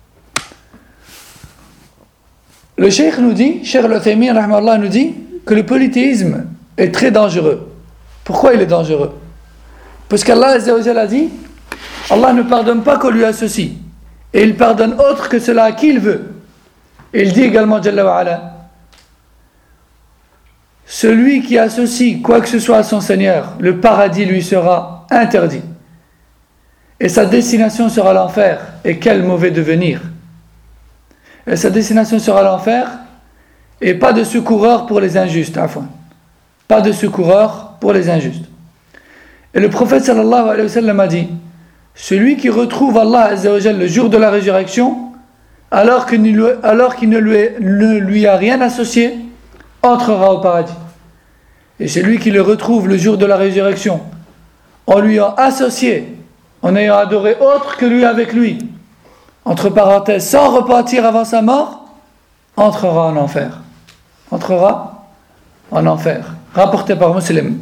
Le cheikh nous dit, Cheikh Al-Uthaymin rahimahullah nous dit que le polythéisme est très dangereux. Pourquoi il est dangereux? Parce qu'Allah Azza wa Jalla a dit, Allah ne pardonne pas qu'on lui associe, et il pardonne autre que cela à qui il veut. Et il dit également Jalla wa Ala, celui qui associe quoi que ce soit à son Seigneur, le paradis lui sera interdit. Et sa destination sera l'enfer. Et quel mauvais devenir. Et sa destination sera l'enfer. Et pas de secoureur pour les injustes. Enfin, pas de secoureur pour les injustes. Et le prophète sallallahu alayhi wa sallam a dit, celui qui retrouve Allah azza wa jalla le jour de la résurrection, alors qu'il ne lui, alors qu'il ne lui, ne lui a rien associé, entrera au paradis. Et celui qui le retrouve le jour de la résurrection, en lui ayant associé, en ayant adoré autre que lui avec lui, entre parenthèses, sans repentir avant sa mort, entrera en enfer. Entrera en enfer. Rapporté par Muslim.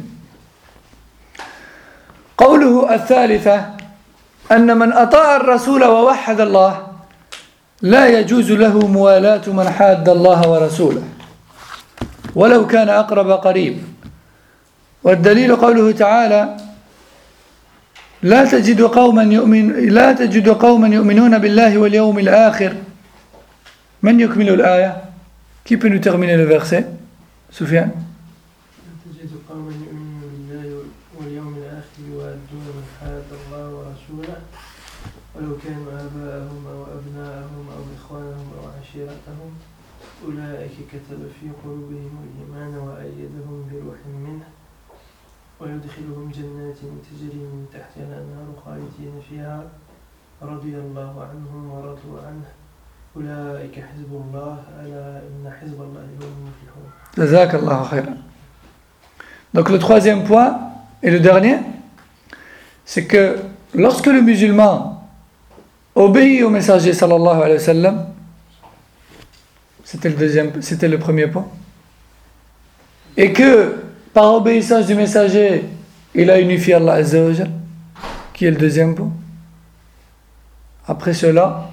قوله الثالثة أن من أطاع الرسول ووحد الله لا يجوز له موالاة من حاد الله ورسوله ولو كان أقرب قريب. والدليل قوله تعالى لا تجد قوما يؤمن لا تجد قوما يؤمنون بالله واليوم الآخر. من يكمل الآية؟ Qui peut nous terminer le verset? Soufiane. تجد قوما يؤمنون بالله واليوم الآخر يوادون من حاد الله ورسوله ولو كانوا آباءهم أو أبناءهم أو إخوانهم أو عشيرتهم أولئك كتب في قلوبهم الإيمان وأيدهم بروح منه ويدخلهم جنات تجري من تحتها الأنهار خالدين فيها رضي الله عنهم ورضوا عنه أولئك حزب الله ألا إن حزب الله هم المفلحون. جزاك الله خيرا. Donc le troisième point et le dernier, c'est que lorsque le musulman obéit au messager sallallahu alayhi wa sallam, c'était le deuxième, c'était le premier point, et que par obéissance du messager, il a unifié Allah azza wa jalla, qui est le deuxième point. Après cela,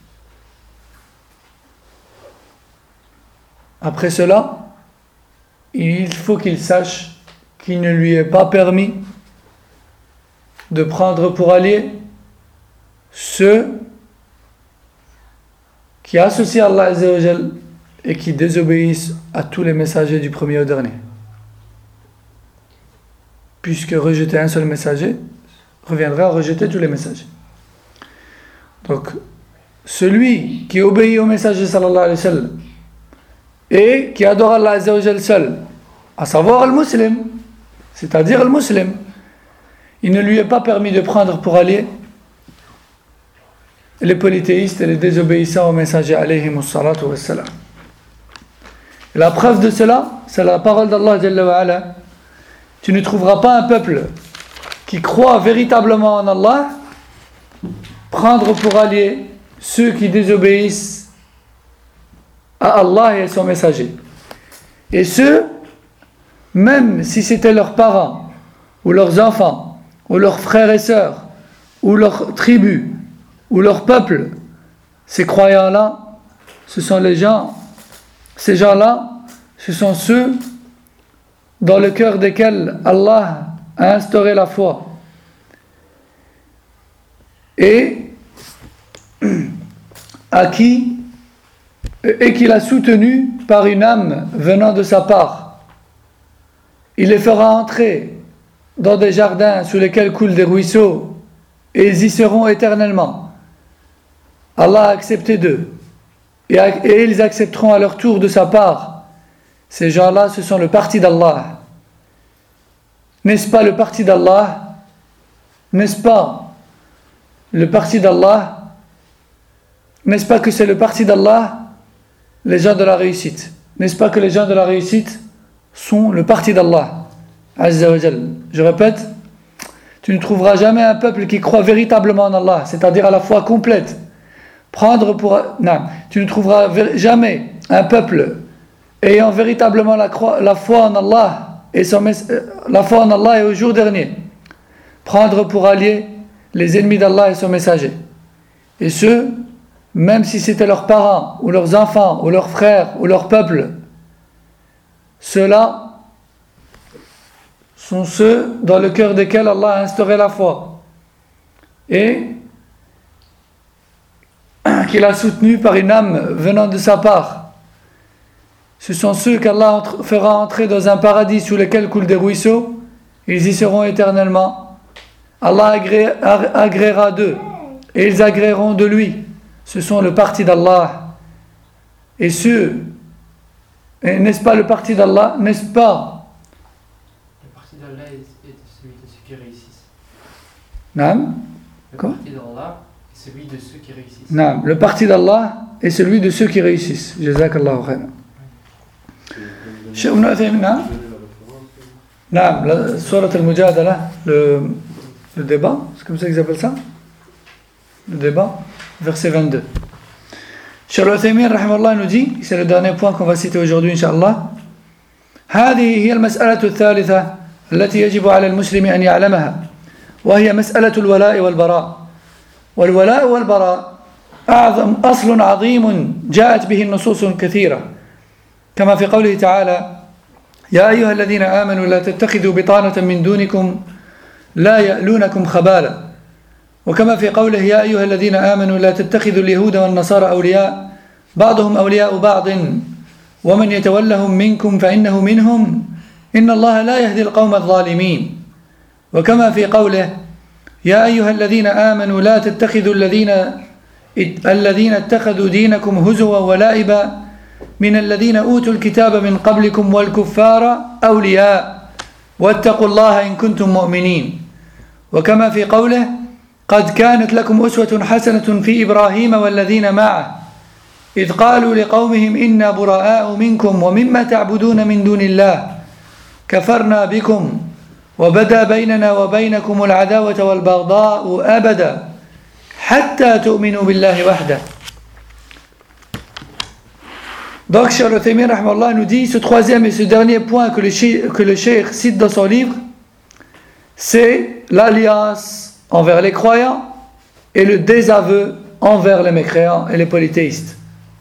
après cela, il faut qu'il sache qu'il ne lui est pas permis de prendre pour alliés ceux qui associent Allah azza wa jalla et qui désobéissent à tous les messagers du premier au dernier. Puisque rejeter un seul messager reviendrait à rejeter tous les messagers. Donc, celui qui obéit au messager sallallahu alayhi wa sallam et qui adore Allah azza wa jalla seul, à savoir le musulman, c'est-à-dire le musulman, il ne lui est pas permis de prendre pour alliés les polythéistes et les désobéissants au messager alayhimus salatu wassalam. Et la preuve de cela, c'est la parole d'Allah jalla wa ala. Tu ne trouveras pas un peuple qui croit véritablement en Allah prendre pour alliés ceux qui désobéissent à Allah et à son messager. Et ceux, même si c'était leurs parents, ou leurs enfants, ou leurs frères et sœurs, ou leurs tribus, ou leur peuple, ces croyants-là, ce sont les gens, ces gens-là, ce sont ceux dans le cœur desquels Allah a instauré la foi et à qui et qu'il a soutenu par une âme venant de sa part. Il les fera entrer dans des jardins sous lesquels coulent des ruisseaux et ils y seront éternellement. Allah a accepté d'eux et, et ils accepteront à leur tour de sa part. Ces gens-là, ce sont le parti d'Allah. N'est-ce pas le parti d'Allah? N'est-ce pas le parti d'Allah? N'est-ce pas que c'est le parti d'Allah, les gens de la réussite? N'est-ce pas que les gens de la réussite sont le parti d'Allah Azza wa Jal? Je répète, tu ne trouveras jamais un peuple qui croit véritablement en Allah, c'est-à-dire à la foi complète. Prendre pour... Non, tu ne trouveras jamais un peuple ayant véritablement la, cro... la foi en Allah et son mes... la foi en Allah et au jour dernier, prendre pour alliés les ennemis d'Allah et son messager. Et ceux, même si c'était leurs parents, ou leurs enfants, ou leurs frères, ou leur peuple, ceux-là sont ceux dans le cœur desquels Allah a instauré la foi et qu'il a soutenu par une âme venant de sa part. Ce sont ceux qu'Allah fera entrer dans un paradis sous lequel coulent des ruisseaux, ils y seront éternellement. Allah agré, agréera d'eux et ils agréeront de lui. Ce sont le parti d'Allah. Et ceux, et n'est-ce pas le parti d'Allah? N'est-ce pas? Le parti d'Allah Naam. Le Quoi? parti d'Allah est celui de ceux qui réussissent. Naam. Le parti d'Allah est celui de ceux qui réussissent. Jazakallahu khairan. Cheikh Ibn Uthaymin, naam. Naam, la Surat al-Mujadala, le, le débat, c'est comme ça qu'ils appellent ça? Le débat, verset vingt-deux. Cheikh Al-Uthaymin, rahimahullah, nous dit, c'est le dernier point qu'on va citer aujourd'hui, Inch'Allah. هذه هي المسألة الثالثة التي يجب على المسلم أن يعلمها وهي مسألة الولاء والبراء والولاء والبراء أعظم أصل عظيم جاءت به النصوص كثيرة كما في قوله تعالى يا أيها الذين آمنوا لا تتخذوا بطانة من دونكم لا يألونكم خبالا وكما في قوله يا أيها الذين آمنوا لا تتخذوا اليهود والنصارى أولياء بعضهم أولياء بعض ومن يتولهم منكم فإنه منهم إن الله لا يهدي القوم الظالمين وكما في قوله يا أيها الذين آمنوا لا تتخذوا الذين الذين اتخذوا دينكم هزوا ولعبا من الذين أوتوا الكتاب من قبلكم والكفار أولياء واتقوا الله إن كنتم مؤمنين وكما في قوله قد كانت لكم أسوة حسنة في إبراهيم والذين معه إذ قالوا لقومهم إنا براء منكم ومما تعبدون من دون الله كفرنا بكم وبدا بيننا وبينكم العداوة والبغضاء أبدا حتى تؤمنوا بالله وحده. Donc, Cheikh Al-Uthaymin rahimahullah nous dit, ce troisième et ce dernier point que le cheikh, que le cheikh cite dans son livre, c'est l'alliance envers les croyants et le désaveu envers les mécréants et les polythéistes.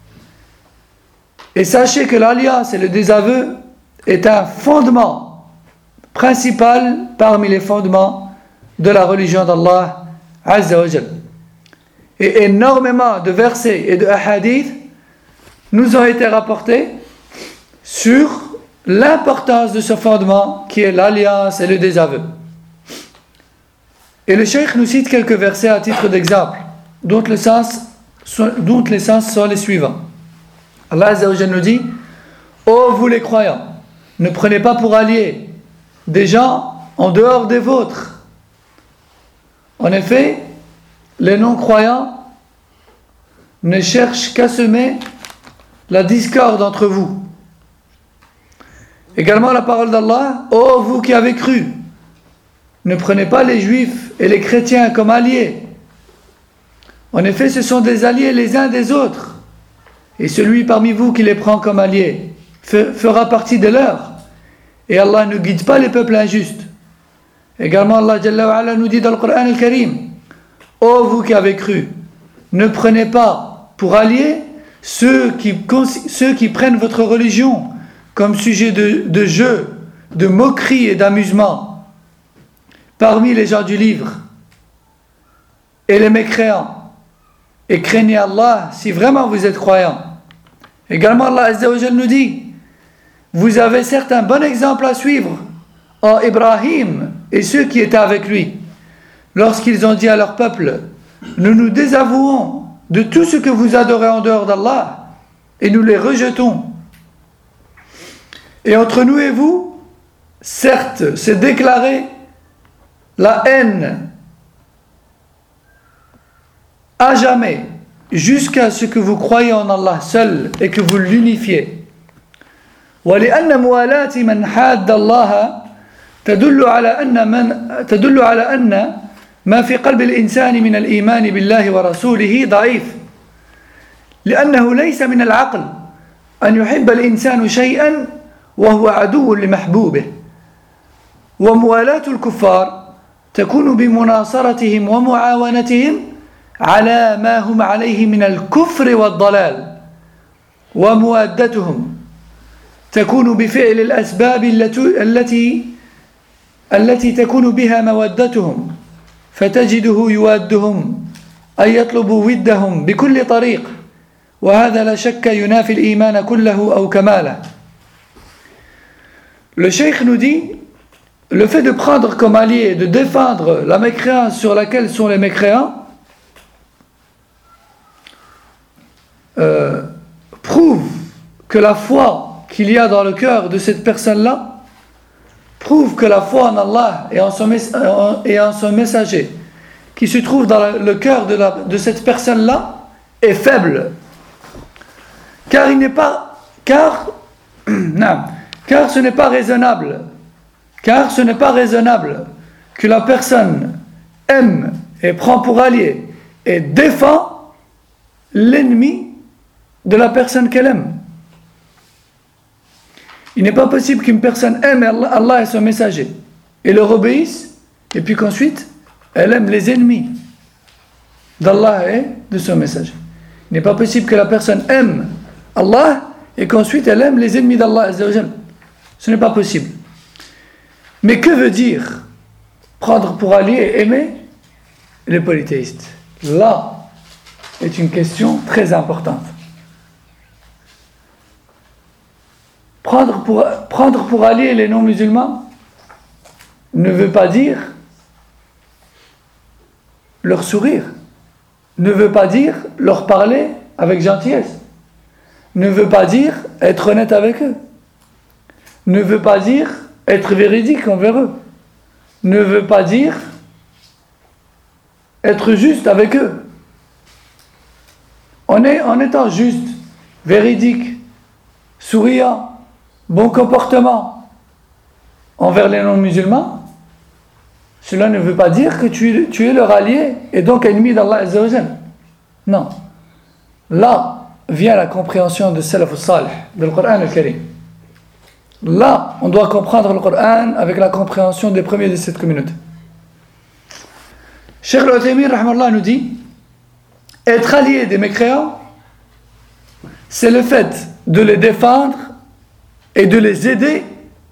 Et sachez que l'alliance et le désaveu est un fondement principal parmi les fondements de la religion d'Allah Azza wa Jal. Et énormément de versets et de hadiths nous ont été rapportés sur l'importance de ce fondement qui est l'alliance et le désaveu. Et le cheikh nous cite quelques versets à titre d'exemple, dont le sens, dont les sens sont les suivants. Allah Azza wa Jalla nous dit: ô vous les croyants, ne prenez pas pour alliés des gens en dehors des vôtres. En effet, les non-croyants ne cherchent qu'à semer la discorde entre vous. Également la parole d'Allah: ô vous qui avez cru, ne prenez pas les juifs et les chrétiens comme alliés. En effet, ce sont des alliés les uns des autres. Et celui parmi vous qui les prend comme alliés fera partie de leurs. Et Allah ne guide pas les peuples injustes. Également, Allah Jalla wa Ala nous dit dans le Coran al-Karim: ô vous qui avez cru, ne prenez pas pour alliés ceux qui, ceux qui prennent votre religion comme sujet de, de jeu, de moquerie et d'amusement parmi les gens du livre et les mécréants, et craignez Allah si vraiment vous êtes croyants. Également, Allah Azza wa Jalla nous dit: vous avez certes un bon exemple à suivre en Ibrahim et ceux qui étaient avec lui, lorsqu'ils ont dit à leur peuple: nous nous désavouons de tout ce que vous adorez en dehors d'Allah et nous les rejetons. Et entre nous et vous, certes, c'est déclaré la haine à jamais, jusqu'à ce que vous croyez en Allah seul et que vous l'unifiez. ولأن موالاة من حاد الله تدل على أن من تدل على أن ما في قلب الإنسان من الإيمان بالله ورسوله ضعيف، لأنه ليس من العقل أن يحب الإنسان شيئا وهو عدو لمحبوبه، وموالاة الكفار تكون بمناصرتهم ومعاونتهم على ما هم عليه من الكفر والضلال، وموادتهم تكون بفعل الأسباب التي التي تكون بها مودتهم، فتجده يوادهم أي يطلب ودهم بكل طريق، وهذا لا شك ينافي الإيمان كله أو كماله. Le cheikh nous dit: le fait de prendre comme allié, de défendre la mécréance sur laquelle sont les mécréants, euh, prouve que la foi qu'il y a dans le cœur de cette personne-là prouve que la foi en Allah et en son, mess- et en son messager qui se trouve dans le cœur de, la, de cette personne-là est faible. Car il n'est pas, car, non, car ce n'est pas raisonnable, car ce n'est pas raisonnable que la personne aime et prend pour allié et défend l'ennemi de la personne qu'elle aime. Il n'est pas possible qu'une personne aime Allah et son messager et leur obéisse, et puis qu'ensuite elle aime les ennemis d'Allah et de son messager. Il n'est pas possible que la personne aime Allah et qu'ensuite elle aime les ennemis d'Allah Azza wa Jal. Ce n'est pas possible. Mais que veut dire prendre pour allié et aimer les polythéistes? Là est une question très importante. Prendre pour, prendre pour allié les non-musulmans ne veut pas dire leur sourire, ne veut pas dire leur parler avec gentillesse, ne veut pas dire être honnête avec eux, ne veut pas dire être véridique envers eux, ne veut pas dire être juste avec eux. On est, en étant juste, véridique, souriant, bon comportement envers les non-musulmans, cela ne veut pas dire que tu, tu es leur allié et donc ennemi d'Allah Azza wa Jal. Non. Là vient la compréhension de Salaf al-Salih, du Coran al-Karim. Là, on doit comprendre le Coran avec la compréhension des premiers de cette communauté. Cheikh al-Uthaymin rahmallah nous dit: être allié des mécréants, c'est le fait de les défendre et de les aider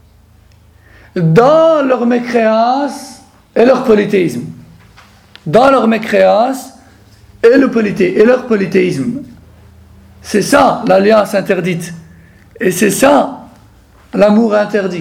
dans leur mécréance et leur polythéisme. Dans leur mécréance et, le polythé, et leur polythéisme. C'est ça l'alliance interdite. Et c'est ça l'amour interdit.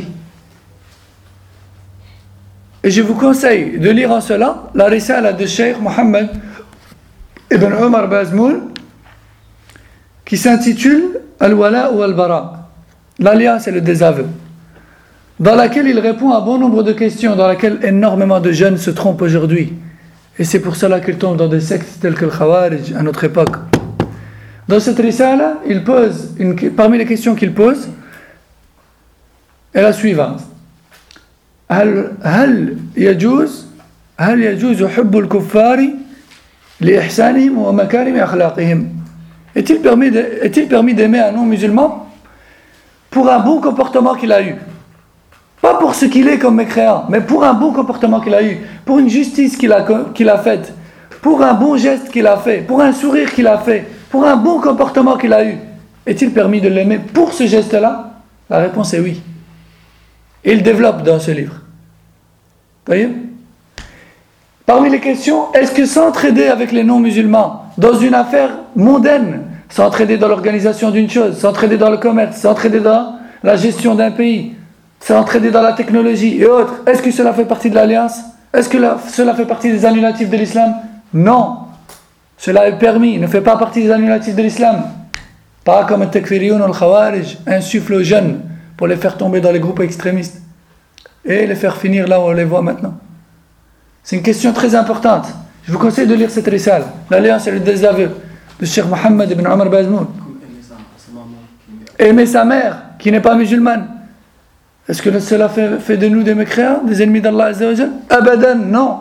Et je vous conseille de lire en cela la risala de Cheikh Mohammed ibn Omar Bazmoul qui s'intitule Al-Wala ou Al-Bara, l'alliance et le désaveu, dans laquelle il répond à bon nombre de questions, dans laquelle énormément de jeunes se trompent aujourd'hui. Et c'est pour cela qu'ils tombent dans des sectes tels que le Khawarij à notre époque. Dans cette risala, il pose une, parmi les questions qu'il pose est la suivante: هل هل يجوز هل يجوز حب الكفار لإحسانهم ومكارم أخلاقهم? Est-il permis de, est-il permis d'aimer un non-musulman pour un bon comportement qu'il a eu? Pas pour ce qu'il est comme mécréant, mais pour un bon comportement qu'il a eu, pour une justice qu'il a, qu'il a faite, pour un bon geste qu'il a fait, pour un sourire qu'il a fait, pour un bon comportement qu'il a eu. Est-il permis de l'aimer pour ce geste-là? La réponse est oui. Et il développe dans ce livre. Vous voyez? Parmi les questions, est-ce que s'entraider avec les non-musulmans dans une affaire mondaine, s'entraider dans l'organisation d'une chose, s'entraider dans le commerce, s'entraider dans la gestion d'un pays, s'entraider dans la technologie et autres, est-ce que cela fait partie de l'alliance? Est-ce que la, cela fait partie des annulatifs de l'islam? Non. Cela est permis, ne fait pas partie des annulatifs de l'islam. Pas comme le Takfiriyoun ou le Khawarij insuffle aux jeunes pour les faire tomber dans les groupes extrémistes et les faire finir là où on les voit maintenant. C'est une question très importante. Je vous conseille de lire cette risale, l'alliance et le désaveu de Cheikh Mohammed ibn Omar Bazmoul. Aimer sa mère qui n'est pas musulmane. Est-ce que cela fait, fait de nous des mécréants, des ennemis d'Allah Azza wa Jal? Abadan, non.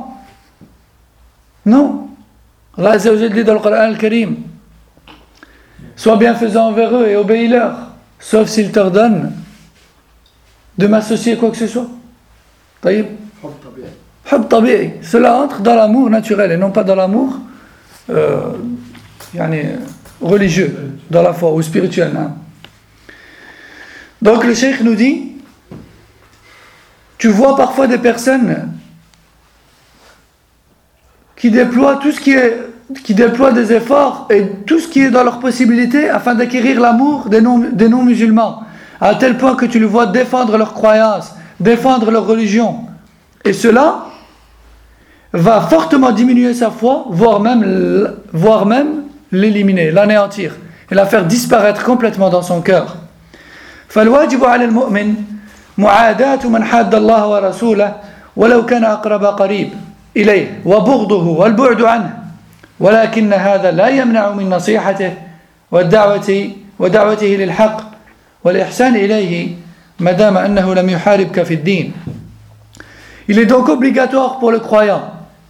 Non. Allah Azza wa Jal dit dans le Coran al-Karim: sois bienfaisant envers eux et obéis-leur, sauf s'ils t'ordonnent de m'associer quoi que ce soit. Taïb. Hub tabi'i. Cela entre dans l'amour naturel et non pas dans l'amour euh, yani, religieux, dans la foi ou spirituel. Hein. Donc le cheikh nous dit: tu vois parfois des personnes qui déploient tout ce qui est, qui déploient des efforts et tout ce qui est dans leur possibilité afin d'acquérir l'amour des non, des non-musulmans, à tel point que tu le vois défendre leurs croyances, défendre leur religion. Et cela va fortement diminuer sa foi, voire même, voire même l'éliminer, l'anéantir, et la faire disparaître complètement dans son cœur. فالواجب على المؤمن معاداة من حاد الله ورسوله ولو كان أقرب قريب. إليه وبغضه والبعد عنه ولكن هذا لا يمنع من نصيحته والدعوة ودعوته للحق والإحسان إليه ما دام أنه لم يحاربك في الدين. Il est donc obligatoire pour le croyant.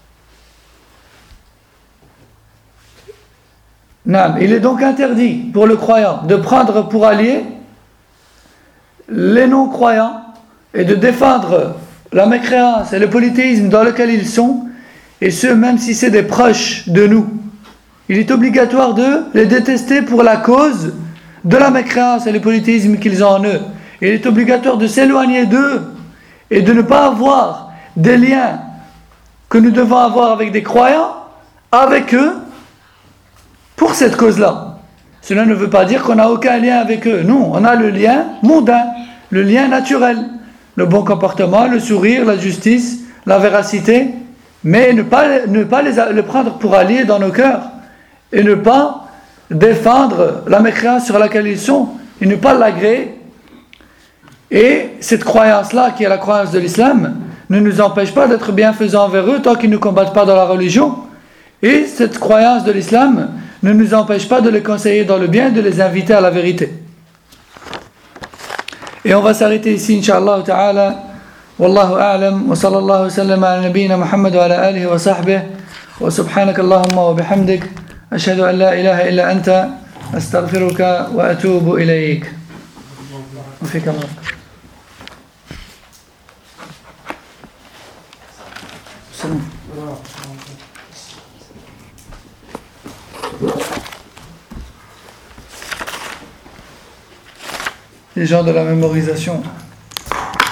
Non, il est donc interdit pour le croyant de prendre pour alliés les non-croyants et de défendre la mécréance et le polythéisme dans lequel ils sont, et ce même si c'est des proches de nous. Il est obligatoire de les détester pour la cause de la mécréance et le polythéisme qu'ils ont en eux. Il est obligatoire de s'éloigner d'eux et de ne pas avoir des liens que nous devons avoir avec des croyants, avec eux, pour cette cause-là. Cela ne veut pas dire qu'on n'a aucun lien avec eux. Non, on a le lien mondain, le lien naturel, le bon comportement, le sourire, la justice, la véracité, mais ne pas, ne pas les, les prendre pour alliés dans nos cœurs et ne pas défendre la mécréance sur laquelle ils sont et ne pas l'agréer. Et cette croyance-là, qui est la croyance de l'islam, ne nous empêche pas d'être bienfaisants envers eux tant qu'ils ne combattent pas dans la religion. Et cette croyance de l'islam ne nous empêche pas de les conseiller dans le bien, de les inviter à la vérité. Et on va s'arrêter ici, Inch'Allah ta'ala. Wallahu a'lam, wa sallallahu wa sallam ala nabiyyina Muhammad wa ala alihi wa sahbihi, wa subhanaka Allahumma wa bihamdik, ashhadu an la ilaha illa anta, astaghfiruka wa atubu ilayk. Wa fika Allah. Salam. Les gens de la mémorisation.